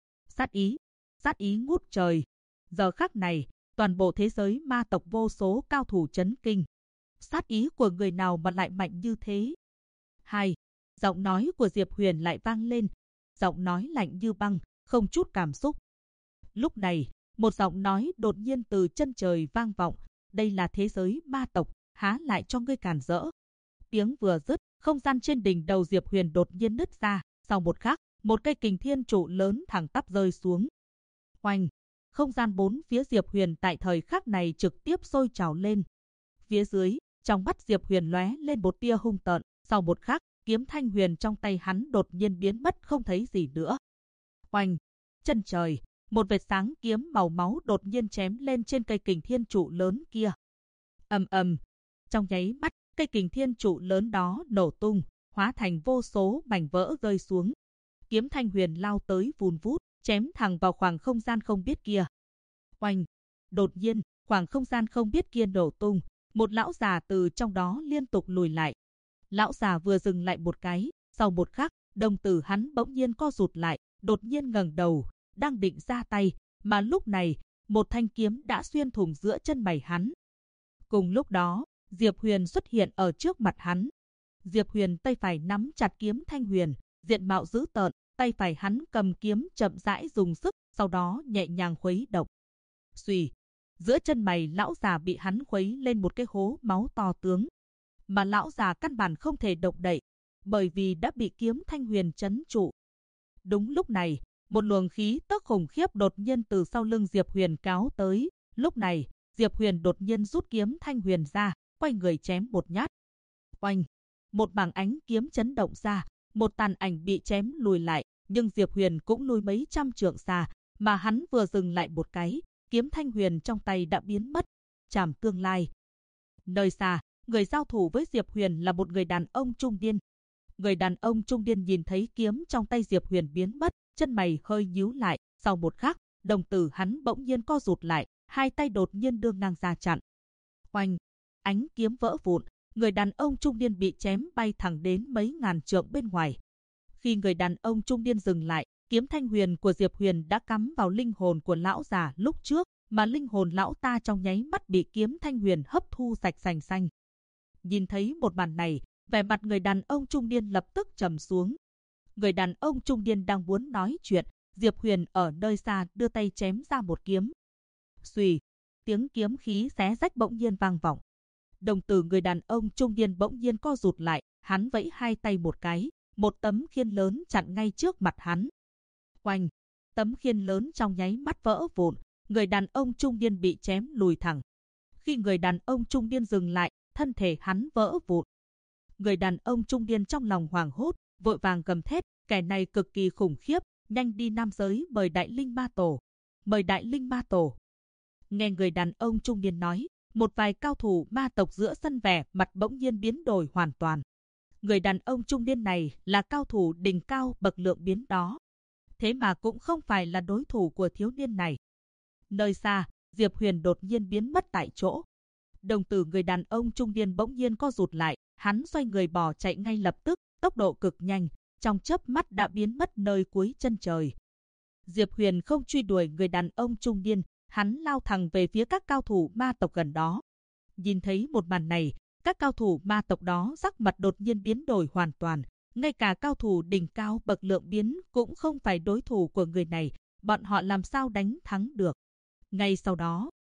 Sát ý ngút trời. Giờ khắc này, toàn bộ thế giới ma tộc vô số cao thủ chấn kinh. Sát ý của người nào mà lại mạnh như thế? Hai, giọng nói của Diệp Huyền lại vang lên, giọng nói lạnh như băng, không chút cảm xúc. Lúc này, một giọng nói đột nhiên từ chân trời vang vọng, đây là thế giới ma tộc, há lại cho ngươi cản rỡ. Tiếng vừa dứt, không gian trên đỉnh đầu Diệp Huyền đột nhiên nứt ra, sau một khắc, một cây kình thiên trụ lớn thẳng tắp rơi xuống. Oanh! Không gian bốn phía Diệp Huyền tại thời khắc này trực tiếp sôi trào lên. Phía dưới, trong mắt Diệp Huyền lóe lên một tia hung tợn, sau một khắc, kiếm Thanh Huyền trong tay hắn đột nhiên biến mất không thấy gì nữa. Oanh! Chân trời, một vệt sáng kiếm màu máu đột nhiên chém lên trên cây kình thiên trụ lớn kia. Ầm ầm! Trong nháy mắt, cây kình thiên trụ lớn đó nổ tung, hóa thành vô số mảnh vỡ rơi xuống. Kiếm Thanh Huyền lao tới vùn vút, chém thẳng vào khoảng không gian không biết kia. Oanh! Đột nhiên, khoảng không gian không biết kia nổ tung, một lão già từ trong đó liên tục lùi lại. Lão già vừa dừng lại một cái, sau một khắc, đồng tử hắn bỗng nhiên co rụt lại, đột nhiên ngẩng đầu, đang định ra tay, mà lúc này, một thanh kiếm đã xuyên thủng giữa chân mày hắn. Cùng lúc đó, Diệp Huyền xuất hiện ở trước mặt hắn. Diệp Huyền tay phải nắm chặt kiếm Thanh Huyền, diện mạo dữ tợn, tay phải hắn cầm kiếm chậm rãi dùng sức, sau đó nhẹ nhàng khuấy động. Xùy, giữa chân mày lão già bị hắn khuấy lên một cái hố máu to tướng. Mà lão già căn bản không thể động đậy, bởi vì đã bị kiếm Thanh Huyền trấn trụ. Đúng lúc này, một luồng khí tức khủng khiếp đột nhiên từ sau lưng Diệp Huyền cáo tới. Lúc này, Diệp Huyền đột nhiên rút kiếm Thanh Huyền ra, quay người chém một nhát. Oanh! Một bảng ánh kiếm chấn động ra, một tàn ảnh bị chém lùi lại, nhưng Diệp Huyền cũng lùi mấy trăm trượng xa, mà hắn vừa dừng lại một cái, kiếm Thanh Huyền trong tay đã biến mất. Trảm tương lai. Nơi xa, người giao thủ với Diệp Huyền là một người đàn ông trung niên. Người đàn ông trung niên nhìn thấy kiếm trong tay Diệp Huyền biến mất, chân mày hơi nhíu lại, sau một khắc, đồng tử hắn bỗng nhiên co rụt lại, hai tay đột nhiên đưa ngang ra chặn. Oanh! Ánh kiếm vỡ vụn, người đàn ông trung niên bị chém bay thẳng đến mấy ngàn trượng bên ngoài. Khi người đàn ông trung niên dừng lại, kiếm Thanh Huyền của Diệp Huyền đã cắm vào linh hồn của lão già lúc trước, mà linh hồn lão ta trong nháy mắt bị kiếm Thanh Huyền hấp thu sạch sành xanh. Nhìn thấy một màn này, vẻ mặt người đàn ông trung niên lập tức trầm xuống. Người đàn ông trung niên đang muốn nói chuyện, Diệp Huyền ở nơi xa đưa tay chém ra một kiếm. Xùy, tiếng kiếm khí xé rách bỗng nhiên vang vọng. Đồng tử người đàn ông trung niên bỗng nhiên co rụt lại, hắn vẫy hai tay một cái, một tấm khiên lớn chặn ngay trước mặt hắn. Oanh! Tấm khiên lớn trong nháy mắt vỡ vụn, người đàn ông trung niên bị chém lùi thẳng. Khi người đàn ông trung niên dừng lại, thân thể hắn vỡ vụn. Người đàn ông trung niên trong lòng hoảng hốt, vội vàng gầm thét, kẻ này cực kỳ khủng khiếp, nhanh đi nam giới mời Đại Linh Ma Tổ. Mời Đại Linh Ma Tổ. Nghe người đàn ông trung niên nói, một vài cao thủ ma tộc giữa sân vẻ mặt bỗng nhiên biến đổi hoàn toàn. Người đàn ông trung niên này là cao thủ đỉnh cao bậc lượng biến đó. Thế mà cũng không phải là đối thủ của thiếu niên này. Nơi xa, Diệp Huyền đột nhiên biến mất tại chỗ. Đồng tử người đàn ông trung niên bỗng nhiên co rụt lại, hắn xoay người bỏ chạy ngay lập tức, tốc độ cực nhanh, trong chớp mắt đã biến mất nơi cuối chân trời. Diệp Huyền không truy đuổi người đàn ông trung niên, hắn lao thẳng về phía các cao thủ ma tộc gần đó. Nhìn thấy một màn này, các cao thủ ma tộc đó sắc mặt đột nhiên biến đổi hoàn toàn. Ngay cả cao thủ đỉnh cao bậc lượng biến cũng không phải đối thủ của người này, bọn họ làm sao đánh thắng được. Ngay sau đó,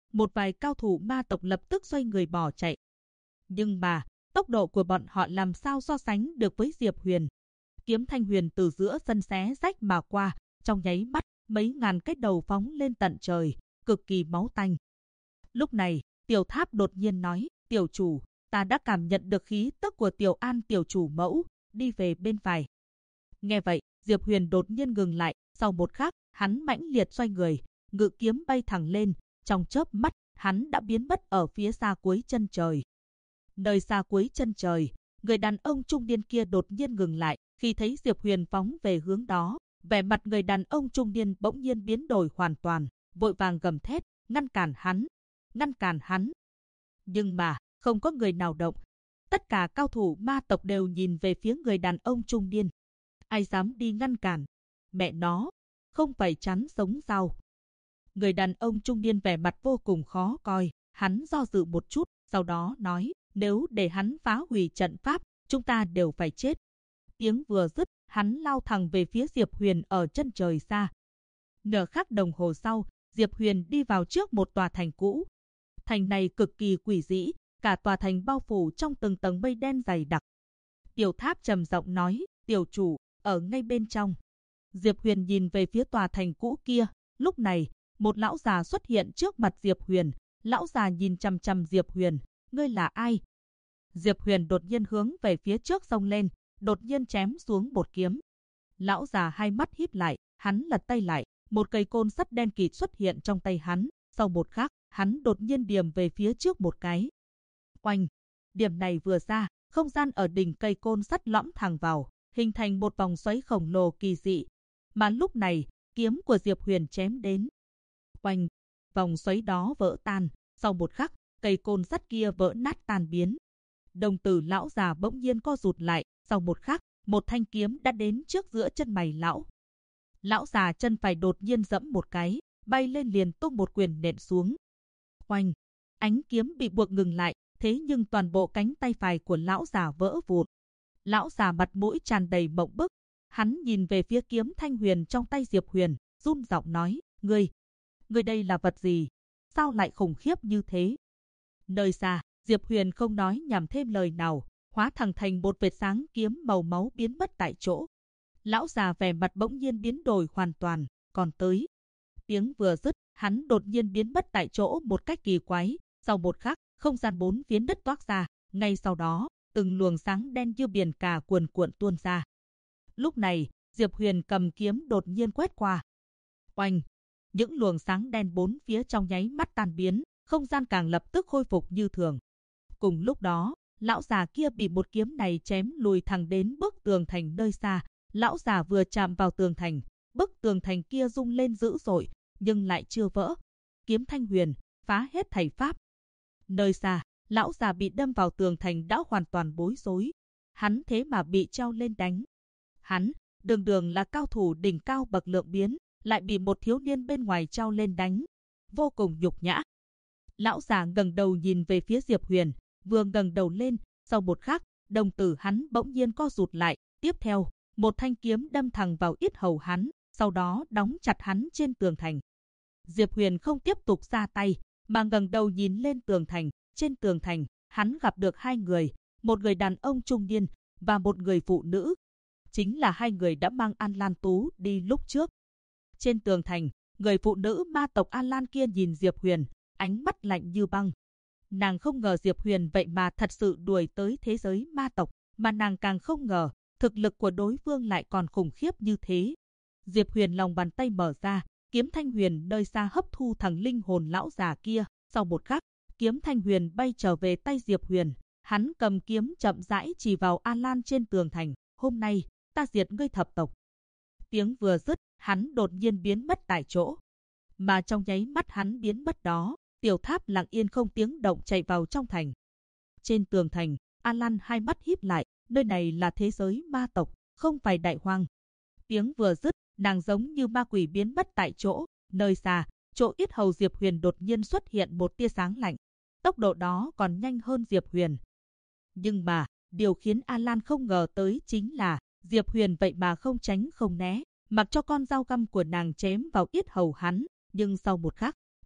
một vài cao thủ ma tộc lập tức xoay người bỏ chạy. Nhưng mà, tốc độ của bọn họ làm sao so sánh được với Diệp Huyền. Kiếm Thanh Huyền từ giữa sân xé rách mà qua, trong nháy mắt, mấy ngàn cái đầu phóng lên tận trời, cực kỳ máu tanh. Lúc này, Tiểu Tháp đột nhiên nói, tiểu chủ, ta đã cảm nhận được khí tức của Tiểu An tiểu chủ mẫu, đi về bên phải. Nghe vậy, Diệp Huyền đột nhiên ngừng lại, sau một khắc, hắn mãnh liệt xoay người, ngự kiếm bay thẳng lên, trong chớp mắt, hắn đã biến mất ở phía xa cuối chân trời. Nơi xa cuối chân trời, người đàn ông trung niên kia đột nhiên ngừng lại, khi thấy Diệp Huyền phóng về hướng đó, vẻ mặt người đàn ông trung niên bỗng nhiên biến đổi hoàn toàn, vội vàng gầm thét, ngăn cản hắn, ngăn cản hắn. Nhưng mà, không có người nào động. Tất cả cao thủ ma tộc đều nhìn về phía người đàn ông trung niên. Ai dám đi ngăn cản? Mẹ nó, không phải chắn sống sao? Người đàn ông trung niên vẻ mặt vô cùng khó coi, hắn do dự một chút, sau đó nói, nếu để hắn phá hủy trận pháp, chúng ta đều phải chết. Tiếng vừa dứt, hắn lao thẳng về phía Diệp Huyền ở chân trời xa. Nửa khắc đồng hồ sau, Diệp Huyền đi vào trước một tòa thành cũ. Thành này cực kỳ quỷ dị, cả tòa thành bao phủ trong từng tầng mây đen dày đặc. Tiểu Tháp trầm giọng nói, tiểu chủ, ở ngay bên trong. Diệp Huyền nhìn về phía tòa thành cũ kia, lúc này, một lão già xuất hiện trước mặt Diệp Huyền. Lão già nhìn chằm chằm Diệp Huyền, ngươi là ai? Diệp Huyền đột nhiên hướng về phía trước xông lên, đột nhiên chém xuống một kiếm. Lão già hai mắt híp lại, hắn lật tay lại, một cây côn sắt đen kịt xuất hiện trong tay hắn. Sau một khắc, hắn đột nhiên điểm về phía trước một cái. Oanh! Điểm này vừa ra, không gian ở đỉnh cây côn sắt lõm thẳng vào, hình thành một vòng xoáy khổng lồ kỳ dị. Mà lúc này, kiếm của Diệp Huyền chém đến. Oanh! Vòng xoáy đó vỡ tan, sau một khắc, cây côn sắt kia vỡ nát tan biến. Đồng tử lão già bỗng nhiên co rụt lại, sau một khắc, một thanh kiếm đã đến trước giữa chân mày lão. Lão già chân phải đột nhiên giẫm một cái, bay lên liền tung một quyền nện xuống. Oanh! Ánh kiếm bị buộc ngừng lại, thế nhưng toàn bộ cánh tay phải của lão già vỡ vụn. Lão già mặt mũi tràn đầy mộng bức, hắn nhìn về phía kiếm Thanh Huyền trong tay Diệp Huyền, run giọng nói, ngươi đây là vật gì? Sao lại khủng khiếp như thế? Nơi xa, Diệp Huyền không nói nhảm thêm lời nào, hóa thẳng thành một vệt sáng kiếm màu máu biến mất tại chỗ. Lão già vẻ mặt bỗng nhiên biến đổi hoàn toàn, còn tới. Tiếng vừa dứt, hắn đột nhiên biến mất tại chỗ một cách kỳ quái, sau một khắc, không gian bốn phía đất toát ra, ngay sau đó, từng luồng sáng đen như biển cả cuồn cuộn tuôn ra. Lúc này, Diệp Huyền cầm kiếm đột nhiên quét qua. Oanh! Những luồng sáng đen bốn phía trong nháy mắt tan biến, không gian càng lập tức khôi phục như thường. Cùng lúc đó, lão già kia bị một kiếm này chém lùi thẳng đến bức tường thành nơi xa. Lão già vừa chạm vào tường thành, bức tường thành kia rung lên dữ dội, nhưng lại chưa vỡ. Kiếm Thanh Huyền, phá hết thảy pháp. Nơi xa, lão già bị đâm vào tường thành đã hoàn toàn bối rối. Hắn thế mà bị treo lên đánh. Hắn, đường đường là cao thủ đỉnh cao bậc lượng biến, lại bị một thiếu niên bên ngoài treo lên đánh. Vô cùng nhục nhã. Lão già ngẩng đầu nhìn về phía Diệp Huyền, vừa ngẩng đầu lên, sau một khắc, đồng tử hắn bỗng nhiên co rụt lại. Tiếp theo, một thanh kiếm đâm thẳng vào yết hầu hắn, sau đó đóng chặt hắn trên tường thành. Diệp Huyền không tiếp tục ra tay, mà ngẩng đầu nhìn lên tường thành. Trên tường thành, hắn gặp được hai người, một người đàn ông trung niên và một người phụ nữ. Chính là hai người đã mang An Lan Tú đi lúc trước. Trên tường thành, người phụ nữ ma tộc An Lan kia nhìn Diệp Huyền, ánh mắt lạnh như băng. Nàng không ngờ Diệp Huyền vậy mà thật sự đuổi tới thế giới ma tộc, mà nàng càng không ngờ thực lực của đối phương lại còn khủng khiếp như thế. Diệp Huyền lòng bàn tay mở ra, kiếm Thanh Huyền nơi xa hấp thu thằng linh hồn lão già kia. Sau một khắc, kiếm Thanh Huyền bay trở về tay Diệp Huyền. Hắn cầm kiếm chậm rãi chỉ vào An Lan trên tường thành. Hôm nay, ta diệt ngươi thập tộc. Tiếng vừa dứt, hắn đột nhiên biến mất tại chỗ. Mà trong nháy mắt hắn biến mất đó, Tiểu Tháp lặng yên không tiếng động chạy vào trong thành. Trên tường thành, An Lan hai mắt híp lại, nơi này là thế giới ma tộc, không phải đại hoang. Tiếng vừa dứt, nàng giống như ma quỷ biến mất tại chỗ. Nơi xa, chỗ yết hầu Diệp Huyền đột nhiên xuất hiện một tia sáng lạnh. Tốc độ đó còn nhanh hơn Diệp Huyền. Nhưng mà, điều khiến An Lan không ngờ tới chính là Diệp Huyền vậy mà không tránh không né, mặc cho con dao găm của nàng chém vào yết hầu hắn. Nhưng sau một khắc,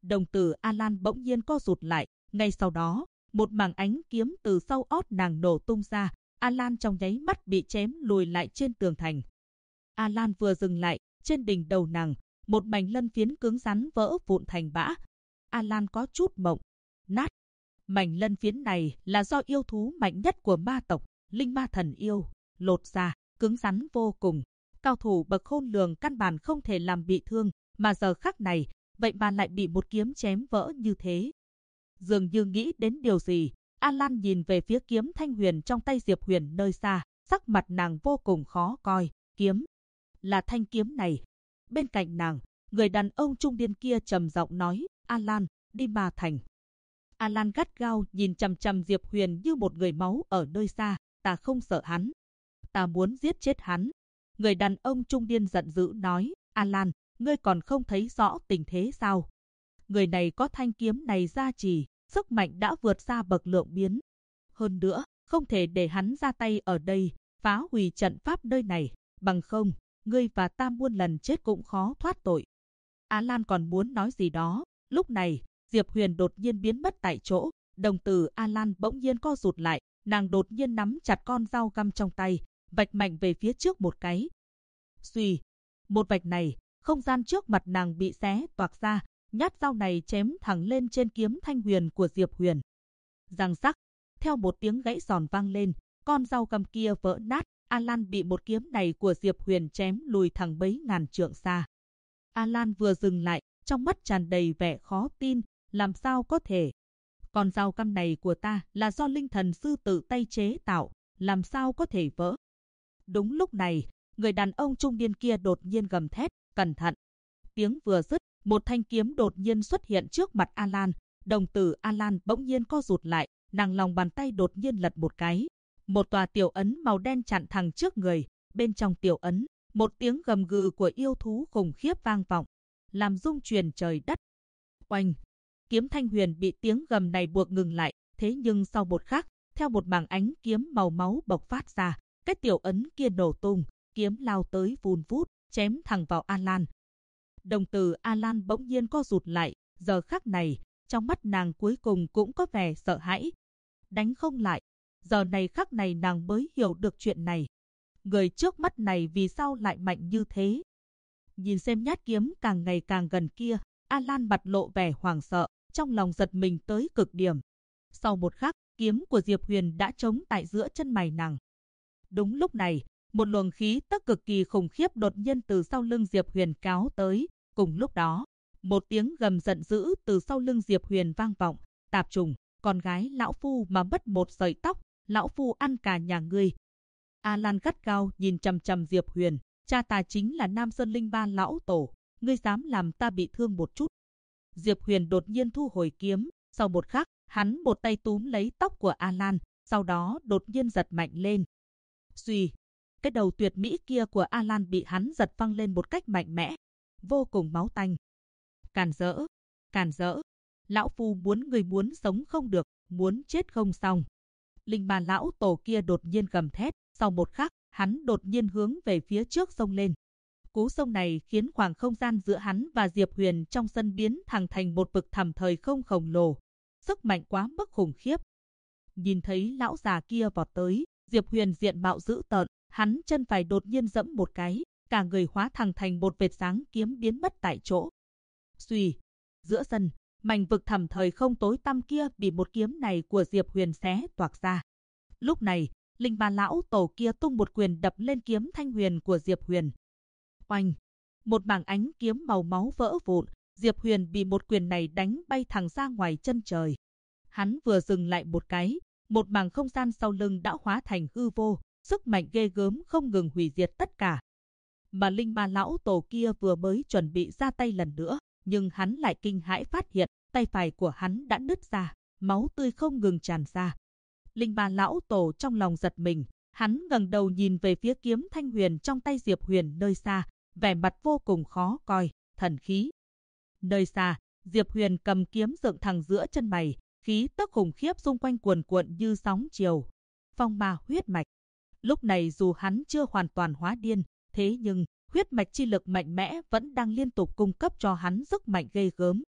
Đồng tử Alan bỗng nhiên co rụt lại, ngay sau đó, một mảng ánh kiếm từ sau ót nàng nổ tung ra, Alan trong nháy mắt bị chém lùi lại trên tường thành. Alan vừa dừng lại, trên đỉnh đầu nàng, một mảnh lân phiến cứng rắn vỡ vụn thành bã. Alan có chút mộng, nát. Mảnh lân phiến này là do yêu thú mạnh nhất của ma tộc, linh ma thần yêu, lột ra, cứng rắn vô cùng. Cao thủ bậc khôn lường căn bản không thể làm bị thương, mà giờ khắc này, vậy mà lại bị một kiếm chém vỡ như thế. Dường như nghĩ đến điều gì, Alan nhìn về phía kiếm thanh huyền trong tay Diệp Huyền nơi xa, sắc mặt nàng vô cùng khó coi. Kiếm, là thanh kiếm này. Bên cạnh nàng, người đàn ông trung niên kia trầm giọng nói, Alan, đi Ma Thành. Alan gắt gao nhìn chằm chằm Diệp Huyền như một người máu ở nơi xa, ta không sợ hắn. Ta muốn giết chết hắn. Người đàn ông trung niên giận dữ nói, Alan, ngươi còn không thấy rõ tình thế sao? Người này có thanh kiếm này gia trì, sức mạnh đã vượt xa bậc lượng biến. Hơn nữa, không thể để hắn ra tay ở đây, phá hủy trận pháp nơi này, bằng không, ngươi và ta muôn lần chết cũng khó thoát tội. Alan còn muốn nói gì đó, lúc này, Diệp Huyền đột nhiên biến mất tại chỗ, đồng tử Alan bỗng nhiên co rụt lại, nàng đột nhiên nắm chặt con dao găm trong tay, vạch mạnh về phía trước một cái. Xuy, một vạch này, không gian trước mặt nàng bị xé toạc ra, nhát dao này chém thẳng lên trên kiếm thanh huyền của Diệp Huyền. Răng rắc, theo một tiếng gãy giòn vang lên, con dao găm kia vỡ nát, Alan bị một kiếm này của Diệp Huyền chém lùi thẳng mấy ngàn trượng xa. Alan vừa dừng lại, trong mắt tràn đầy vẻ khó tin, làm sao có thể? Con dao găm này của ta là do linh thần sư tự tay chế tạo, làm sao có thể vỡ? Đúng lúc này, người đàn ông trung niên kia đột nhiên gầm thét, cẩn thận. Tiếng vừa dứt, một thanh kiếm đột nhiên xuất hiện trước mặt Alan, đồng tử Alan bỗng nhiên co rụt lại, nàng lòng bàn tay đột nhiên lật một cái. Một tòa tiểu ấn màu đen chặn thẳng trước người, bên trong tiểu ấn, một tiếng gầm gừ của yêu thú khủng khiếp vang vọng, làm rung chuyển trời đất. Oanh! Kiếm thanh huyền bị tiếng gầm này buộc ngừng lại, thế nhưng sau một khắc, theo một mảng ánh kiếm màu máu bộc phát ra, cái tiểu ấn kia nổ tung, kiếm lao tới vun vút, chém thẳng vào Alan. Đồng tử Alan bỗng nhiên co rụt lại, giờ khắc này, trong mắt nàng cuối cùng cũng có vẻ sợ hãi. Đánh không lại, giờ này khắc này nàng mới hiểu được chuyện này. Người trước mắt này vì sao lại mạnh như thế? Nhìn xem nhát kiếm càng ngày càng gần kia, Alan mặt lộ vẻ hoảng sợ, trong lòng giật mình tới cực điểm. Sau một khắc, kiếm của Diệp Huyền đã trống tại giữa chân mày nàng. Đúng lúc này, một luồng khí tức cực kỳ khủng khiếp đột nhiên từ sau lưng Diệp Huyền cáo tới. Cùng lúc đó, một tiếng gầm giận dữ từ sau lưng Diệp Huyền vang vọng. Tạp trùng, con gái lão phu mà mất một sợi tóc, lão phu ăn cả nhà ngươi. Alan gắt gao nhìn chằm chằm Diệp Huyền, cha ta chính là Nam Sơn Linh Ba lão tổ, ngươi dám làm ta bị thương một chút. Diệp Huyền đột nhiên thu hồi kiếm, sau một khắc, hắn một tay túm lấy tóc của Alan, sau đó đột nhiên giật mạnh lên. Suy, cái đầu tuyệt mỹ kia của Alan bị hắn giật văng lên một cách mạnh mẽ, vô cùng máu tanh. Càn rỡ, lão phu muốn người muốn sống không được, muốn chết không xong. Linh Ba lão tổ kia đột nhiên gầm thét, sau một khắc, hắn đột nhiên hướng về phía trước xông lên. Cú xông này khiến khoảng không gian giữa hắn và Diệp Huyền trong sân biến thẳng thành một vực thẳm thời không khổng lồ. Sức mạnh quá mức khủng khiếp. Nhìn thấy lão già kia vọt tới, Diệp Huyền diện mạo dữ tợn, hắn chân phải đột nhiên giẫm một cái, cả người hóa thành một vệt sáng kiếm biến mất tại chỗ. Xuy, giữa sân, mảnh vực thẳm thời không tối tăm kia bị một kiếm này của Diệp Huyền xé toạc ra. Lúc này, Linh Ba lão tổ kia tung một quyền đập lên kiếm thanh huyền của Diệp Huyền. Oanh! Một mảng ánh kiếm màu máu vỡ vụn, Diệp Huyền bị một quyền này đánh bay thẳng ra ngoài chân trời. Hắn vừa dừng lại một cái, một mảng không gian sau lưng đã hóa thành hư vô, sức mạnh ghê gớm không ngừng hủy diệt tất cả. Mà Linh Ba lão tổ kia vừa mới chuẩn bị ra tay lần nữa, nhưng hắn lại kinh hãi phát hiện, tay phải của hắn đã nứt ra, máu tươi không ngừng tràn ra. Linh Ba lão tổ trong lòng giật mình, hắn ngẩng đầu nhìn về phía kiếm thanh huyền trong tay Diệp Huyền nơi xa, vẻ mặt vô cùng khó coi, thần khí. Nơi xa, Diệp Huyền cầm kiếm dựng thẳng giữa chân mày, khí tức khủng khiếp xung quanh cuồn cuộn như sóng chiều. Phong ma huyết mạch. Lúc này dù hắn chưa hoàn toàn hóa điên, thế nhưng huyết mạch chi lực mạnh mẽ vẫn đang liên tục cung cấp cho hắn sức mạnh ghê gớm.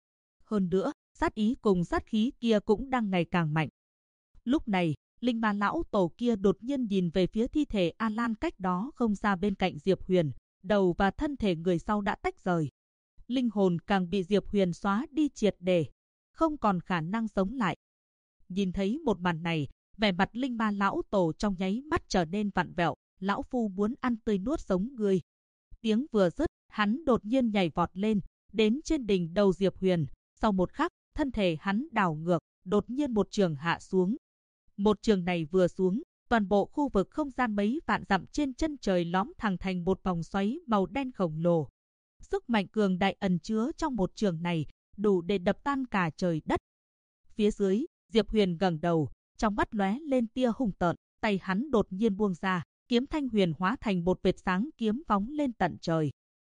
Hơn nữa, sát ý cùng sát khí kia cũng đang ngày càng mạnh. Lúc này, linh ma lão tổ kia đột nhiên nhìn về phía thi thể A Lan cách đó không xa bên cạnh Diệp Huyền, đầu và thân thể người sau đã tách rời. Linh hồn càng bị Diệp Huyền xóa đi triệt để, không còn khả năng sống lại. Nhìn thấy một màn này, vẻ mặt linh ma lão tổ trong nháy mắt trở nên vặn vẹo, lão phu muốn ăn tươi nuốt sống người. Tiếng vừa dứt, hắn đột nhiên nhảy vọt lên, đến trên đỉnh đầu Diệp Huyền, sau một khắc, thân thể hắn đảo ngược, đột nhiên một trường hạ xuống. Một trường này vừa xuống, toàn bộ khu vực không gian mấy vạn dặm trên chân trời lõm thẳng thành một vòng xoáy màu đen khổng lồ. Sức mạnh cường đại ẩn chứa trong một trường này, đủ để đập tan cả trời đất. Phía dưới, Diệp Huyền ngẩng đầu, trong mắt lóe lên tia hung tợn, tay hắn đột nhiên buông ra, kiếm thanh huyền hóa thành một vệt sáng kiếm phóng lên tận trời.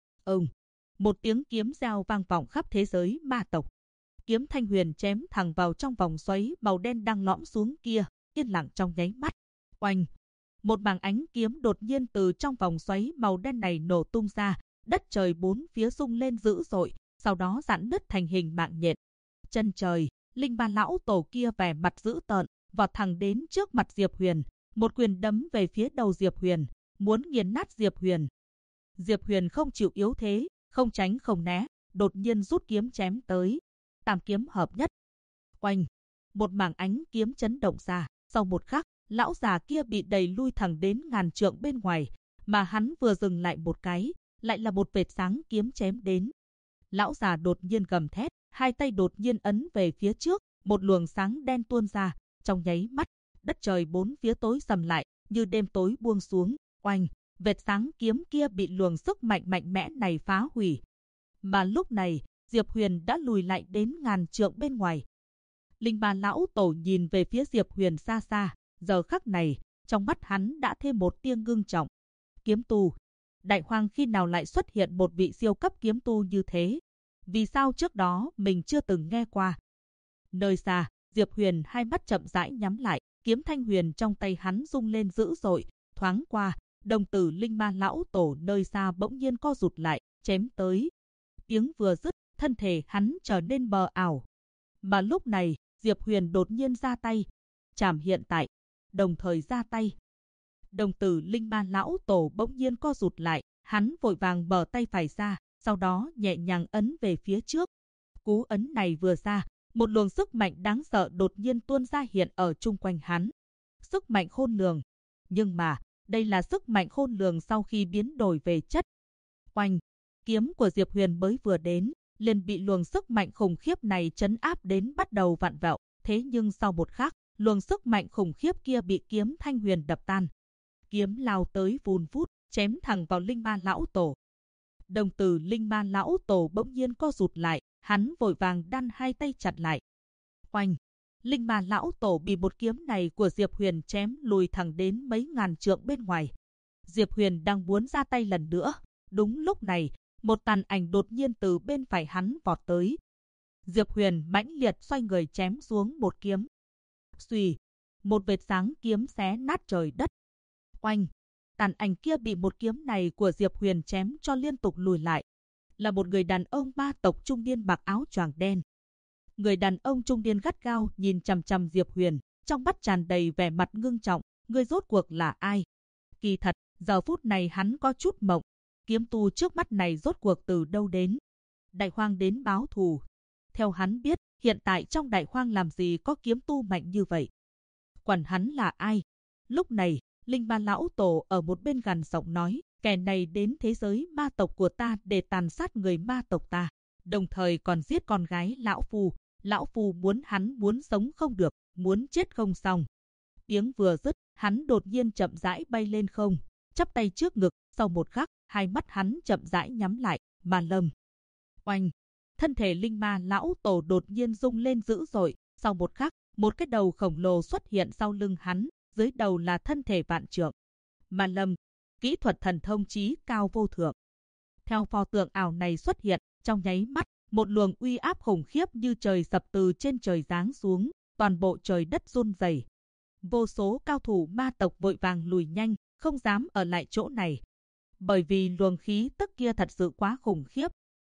Một tiếng kiếm reo vang vọng khắp thế giới ma tộc. Kiếm thanh huyền chém thẳng vào trong vòng xoáy màu đen đang lõm xuống kia, yên lặng trong nháy mắt. Oanh! Một mảng ánh kiếm đột nhiên từ trong vòng xoáy màu đen này nổ tung ra, đất trời bốn phía rung lên dữ dội, sau đó giãn nứt thành hình mạng nhện. Chân trời, linh ma lão tổ kia vẻ mặt dữ tợn, vọt thẳng đến trước mặt Diệp Huyền, một quyền đấm về phía đầu Diệp Huyền, muốn nghiền nát Diệp Huyền. Diệp Huyền không chịu yếu thế, không tránh không né, đột nhiên rút kiếm chém tới. Tam kiếm hợp nhất. Oanh! Một mảng ánh kiếm chấn động ra, sau một khắc, lão già kia bị đẩy lui thẳng đến ngàn trượng bên ngoài, mà hắn vừa dừng lại một cái, lại là một vệt sáng kiếm chém đến. Lão già đột nhiên gầm thét, hai tay đột nhiên ấn về phía trước, một luồng sáng đen tuôn ra, trong nháy mắt, đất trời bốn phía tối sầm lại, như đêm tối buông xuống. Oanh! Vệt sáng kiếm kia bị luồng sức mạnh mạnh mẽ này phá hủy. Mà lúc này, Diệp Huyền đã lùi lại đến ngàn trượng bên ngoài. Linh ma lão tổ nhìn về phía Diệp Huyền xa xa, giờ khắc này, trong mắt hắn đã thêm một tia ngưng trọng. Kiếm tu. Đại Hoang khi nào lại xuất hiện một vị siêu cấp kiếm tu như thế? Vì sao trước đó mình chưa từng nghe qua? Nơi xa, Diệp Huyền hai mắt chậm rãi nhắm lại, kiếm thanh huyền trong tay hắn rung lên dữ dội, thoáng qua, đồng tử linh ma lão tổ nơi xa bỗng nhiên co rụt lại, chém tới. Tiếng vừa dứt, thân thể hắn trở nên mờ ảo. Mà lúc này, Diệp Huyền đột nhiên ra tay, chảm hiện tại, đồng thời ra tay. Đồng tử linh ma lão tổ bỗng nhiên co rụt lại, hắn vội vàng mở tay phải ra, sau đó nhẹ nhàng ấn về phía trước. Cú ấn này vừa ra, một luồng sức mạnh đáng sợ đột nhiên tuôn ra hiện ở chung quanh hắn. Sức mạnh khôn lường. Nhưng mà, đây là sức mạnh khôn lường sau khi biến đổi về chất. Oanh! Kiếm của Diệp Huyền mới vừa đến, liền bị luồng sức mạnh khủng khiếp này trấn áp đến bắt đầu vặn vẹo. Thế nhưng sau một khắc, luồng sức mạnh khủng khiếp kia bị kiếm thanh huyền đập tan. Kiếm lao tới vun vút, chém thẳng vào linh ma lão tổ. Đồng tử linh ma lão tổ bỗng nhiên co rụt lại, hắn vội vàng đan hai tay chặt lại. Oanh! Linh ma lão tổ bị một kiếm này của Diệp Huyền chém lùi thẳng đến mấy ngàn trượng bên ngoài. Diệp Huyền đang muốn ra tay lần nữa. Đúng lúc này, một tàn ảnh đột nhiên từ bên phải hắn vọt tới. Diệp Huyền mãnh liệt xoay người chém xuống một kiếm. Xùy! Một vệt sáng kiếm xé nát trời đất. Oanh! Tàn ảnh kia bị một kiếm này của Diệp Huyền chém cho liên tục lùi lại. Là một người đàn ông ma tộc trung niên mặc áo choàng đen. Người đàn ông trung niên gắt gao nhìn chằm chằm Diệp Huyền, trong mắt tràn đầy vẻ mặt ngưng trọng. Người rốt cuộc là ai? Kỳ thật, giờ phút này hắn có chút mộng. Kiếm tu trước mắt này rốt cuộc từ đâu đến? Đại Hoang đến báo thù. Theo hắn biết, hiện tại trong Đại Hoang làm gì có kiếm tu mạnh như vậy? Quản hắn là ai? Lúc này, linh ma lão tổ ở một bên gằn giọng nói, kẻ này đến thế giới ma tộc của ta để tàn sát người ma tộc ta, đồng thời còn giết con gái lão phu. Lão phu muốn hắn muốn sống không được, muốn chết không xong. Tiếng vừa dứt, hắn đột nhiên chậm rãi bay lên không, chắp tay trước ngực, sau một khắc, hai mắt hắn chậm rãi nhắm lại, mà lầm. Oanh! Thân thể linh ma lão tổ đột nhiên rung lên dữ dội, sau một khắc, một cái đầu khổng lồ xuất hiện sau lưng hắn, dưới đầu là thân thể vạn trượng. Mà lầm, kỹ thuật thần thông chí cao vô thượng. Theo pho tượng ảo này xuất hiện, trong nháy mắt, một luồng uy áp khủng khiếp như trời sập từ trên trời giáng xuống, toàn bộ trời đất run rẩy. Vô số cao thủ ma tộc vội vàng lùi nhanh, không dám ở lại chỗ này. Bởi vì luồng khí tức kia thật sự quá khủng khiếp.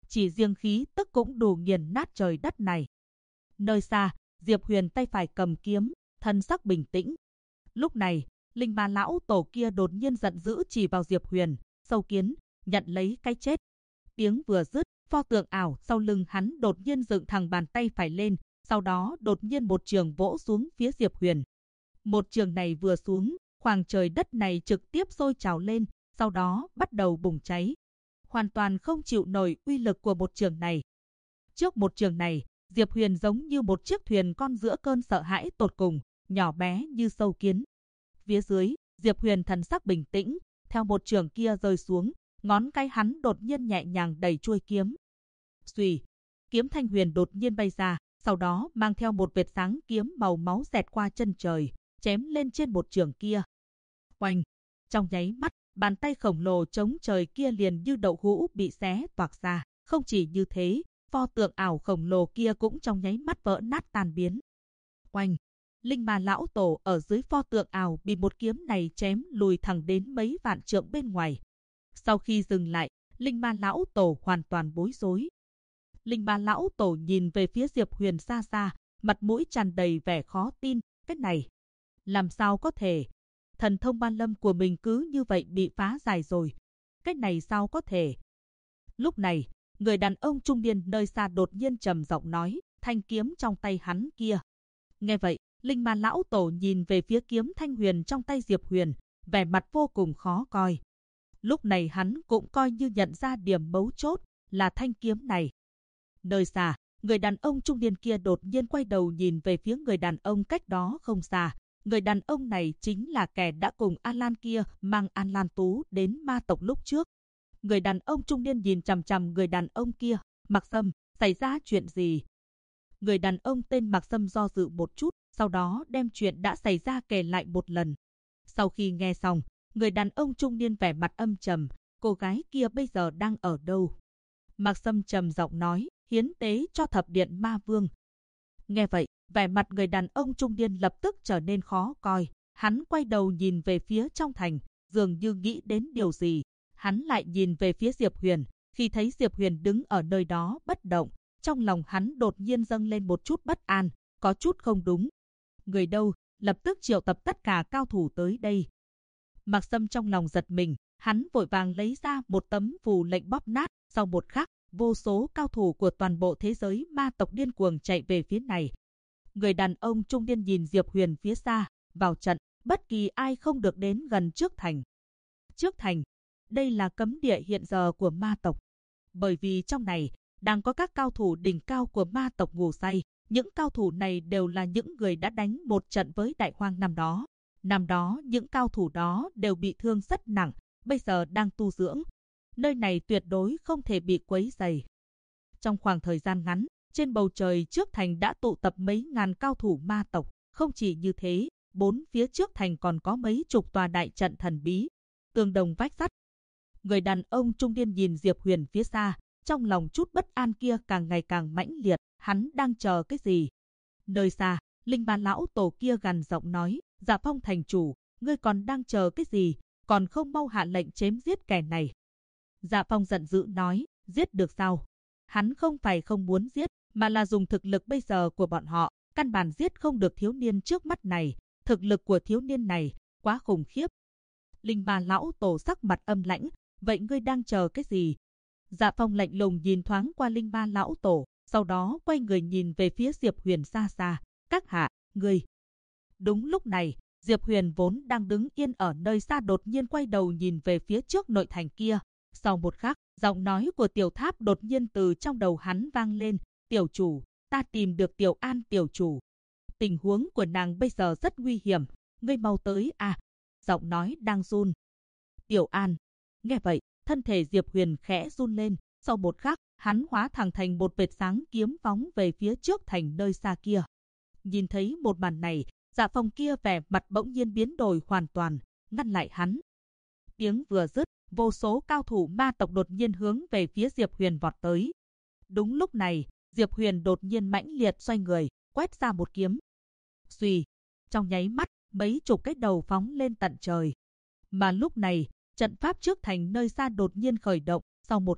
chỉ riêng khí tức cũng đủ nghiền nát trời đất này. Nơi xa, Diệp Huyền tay phải cầm kiếm, thân sắc bình tĩnh. Lúc này, linh ma lão tổ kia đột nhiên giận dữ chỉ vào Diệp Huyền, sâu kiến, nhận lấy cái chết. Tiếng vừa dứt, pho tượng ảo sau lưng hắn đột nhiên dựng thẳng bàn tay phải lên, sau đó đột nhiên một trường vỗ xuống phía Diệp Huyền. Một trường này vừa xuống, khoảng trời đất này trực tiếp sôi trào lên, sau đó bắt đầu bùng cháy. Hoàn toàn không chịu nổi uy lực của một trường này. Trước một trường này, Diệp Huyền giống như một chiếc thuyền con giữa cơn sợ hãi tột cùng, nhỏ bé như sâu kiến. Phía dưới, Diệp Huyền thần sắc bình tĩnh, theo một trường kia rơi xuống, ngón cái hắn đột nhiên nhẹ nhàng đẩy chuôi kiếm. Xuy, kiếm thanh huyền đột nhiên bay ra, sau đó mang theo một vệt sáng kiếm màu máu xẹt qua chân trời, chém lên trên một trường kia. Oanh! Trong nháy mắt, bàn tay khổng lồ chống trời kia liền như đậu hũ bị xé toạc ra. Không chỉ như thế, pho tượng ảo khổng lồ kia cũng trong nháy mắt vỡ nát tan biến. Oanh! Linh ma lão tổ ở dưới pho tượng ảo bị một kiếm này chém lùi thẳng đến mấy vạn trượng bên ngoài. Sau khi dừng lại, linh ma lão tổ hoàn toàn bối rối. Linh ma lão tổ nhìn về phía Diệp Huyền xa xa, mặt mũi tràn đầy vẻ khó tin. Cái này, làm sao có thể? Thần thông ban lâm của mình cứ như vậy bị phá giải rồi. Cái này sao có thể? Lúc này, người đàn ông trung niên nơi xa đột nhiên trầm giọng nói, thanh kiếm trong tay hắn kia. Nghe vậy, linh ma lão tổ nhìn về phía kiếm thanh huyền trong tay Diệp Huyền, vẻ mặt vô cùng khó coi. Lúc này hắn cũng coi như nhận ra điểm mấu chốt là thanh kiếm này. Nơi xa, người đàn ông trung niên kia đột nhiên quay đầu nhìn về phía người đàn ông cách đó không xa. Người đàn ông này chính là kẻ đã cùng An Lan kia mang An Lan Tú đến ma tộc lúc trước. Người đàn ông trung niên nhìn chằm chằm người đàn ông kia. Mạc Sâm, xảy ra chuyện gì? Người đàn ông tên Mạc Sâm do dự một chút, sau đó đem chuyện đã xảy ra kể lại một lần. Sau khi nghe xong, người đàn ông trung niên vẻ mặt âm trầm, cô gái kia bây giờ đang ở đâu? Mạc Sâm trầm giọng nói, hiến tế cho thập điện ma vương. Nghe vậy, vẻ mặt người đàn ông trung niên lập tức trở nên khó coi. Hắn quay đầu nhìn về phía trong thành, dường như nghĩ đến điều gì. Hắn lại nhìn về phía Diệp Huyền, khi thấy Diệp Huyền đứng ở nơi đó bất động, trong lòng hắn đột nhiên dâng lên một chút bất an, có chút không đúng. Người đâu, lập tức triệu tập tất cả cao thủ tới đây. Mạc Sâm trong lòng giật mình, hắn vội vàng lấy ra một tấm phù lệnh bóp nát, sau một khắc, vô số cao thủ của toàn bộ thế giới ma tộc điên cuồng chạy về phía này. Người đàn ông trung niên nhìn Diệp Huyền phía xa, vào trận, bất kỳ ai không được đến gần trước thành. Trước thành, đây là cấm địa hiện giờ của ma tộc. Bởi vì trong này, đang có các cao thủ đỉnh cao của ma tộc ngủ say. Những cao thủ này đều là những người đã đánh một trận với Đại Hoang năm đó. Năm đó, những cao thủ đó đều bị thương rất nặng, bây giờ đang tu dưỡng. Nơi này tuyệt đối không thể bị quấy rầy. Trong khoảng thời gian ngắn, trên bầu trời trước thành đã tụ tập mấy ngàn cao thủ ma tộc. Không chỉ như thế, bốn phía trước thành còn có mấy chục tòa đại trận thần bí, tường đồng vách sắt. Người đàn ông trung niên nhìn Diệp Huyền phía xa, trong lòng chút bất an kia càng ngày càng mãnh liệt. Hắn đang chờ cái gì? Nơi xa, linh ma lão tổ kia gằn giọng nói, Dạ Phong thành chủ, ngươi còn đang chờ cái gì? Còn không mau hạ lệnh chém giết kẻ này. Dạ Phong giận dữ nói, giết được sao? Hắn không phải không muốn giết, mà là dùng thực lực bây giờ của bọn họ, căn bản giết không được thiếu niên trước mắt này. Thực lực của thiếu niên này quá khủng khiếp. Linh ma lão tổ sắc mặt âm lãnh, vậy ngươi đang chờ cái gì? Dạ Phong lạnh lùng nhìn thoáng qua linh ma lão tổ, sau đó quay người nhìn về phía Diệp Huyền xa xa. Các hạ, ngươi. Đúng lúc này, Diệp Huyền vốn đang đứng yên ở nơi xa đột nhiên quay đầu nhìn về phía trước nội thành kia. Sau một khắc, giọng nói của Tiểu Tháp đột nhiên từ trong đầu hắn vang lên. Tiểu chủ, ta tìm được Tiểu An tiểu chủ. Tình huống của nàng bây giờ rất nguy hiểm, ngươi mau tới à. Giọng nói đang run. Tiểu An. Nghe vậy, thân thể Diệp Huyền khẽ run lên. Sau một khắc, hắn hóa thẳng thành một vệt sáng kiếm phóng về phía trước thành nơi xa kia. Nhìn thấy một màn này, Dạ Phong kia vẻ mặt bỗng nhiên biến đổi hoàn toàn, ngăn lại hắn. Tiếng vừa dứt, vô số cao thủ ma tộc đột nhiên hướng về phía Diệp Huyền vọt tới. Đúng lúc này, Diệp Huyền đột nhiên mãnh liệt xoay người, quét ra một kiếm. Xuy, trong nháy mắt, mấy chục cái đầu phóng lên tận trời. Mà lúc này, trận pháp trước thành nơi xa đột nhiên khởi động, sau một khắc,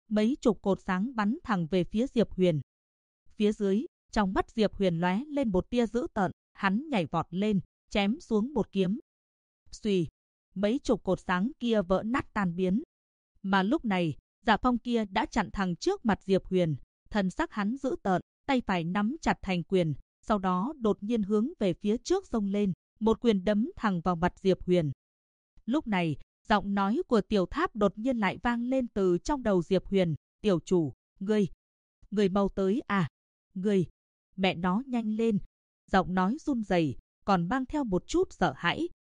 mấy chục cột sáng bắn thẳng về phía Diệp Huyền. Phía dưới, trong mắt Diệp Huyền lóe lên một tia dữ tợn, hắn nhảy vọt lên, chém xuống một kiếm. Xùy, mấy chục cột sáng kia vỡ nát tan biến. Mà lúc này, Dạ Phong kia đã chặn thẳng trước mặt Diệp Huyền, thân sắc hắn dữ tợn, tay phải nắm chặt thành quyền, sau đó đột nhiên hướng về phía trước xông lên, một quyền đấm thẳng vào mặt Diệp Huyền. Lúc này, giọng nói của Tiểu Tháp đột nhiên lại vang lên từ trong đầu Diệp Huyền, "Tiểu chủ, ngươi mau tới à? Ngươi, mẹ nó nhanh lên." Giọng nói run rẩy, còn mang theo một chút sợ hãi.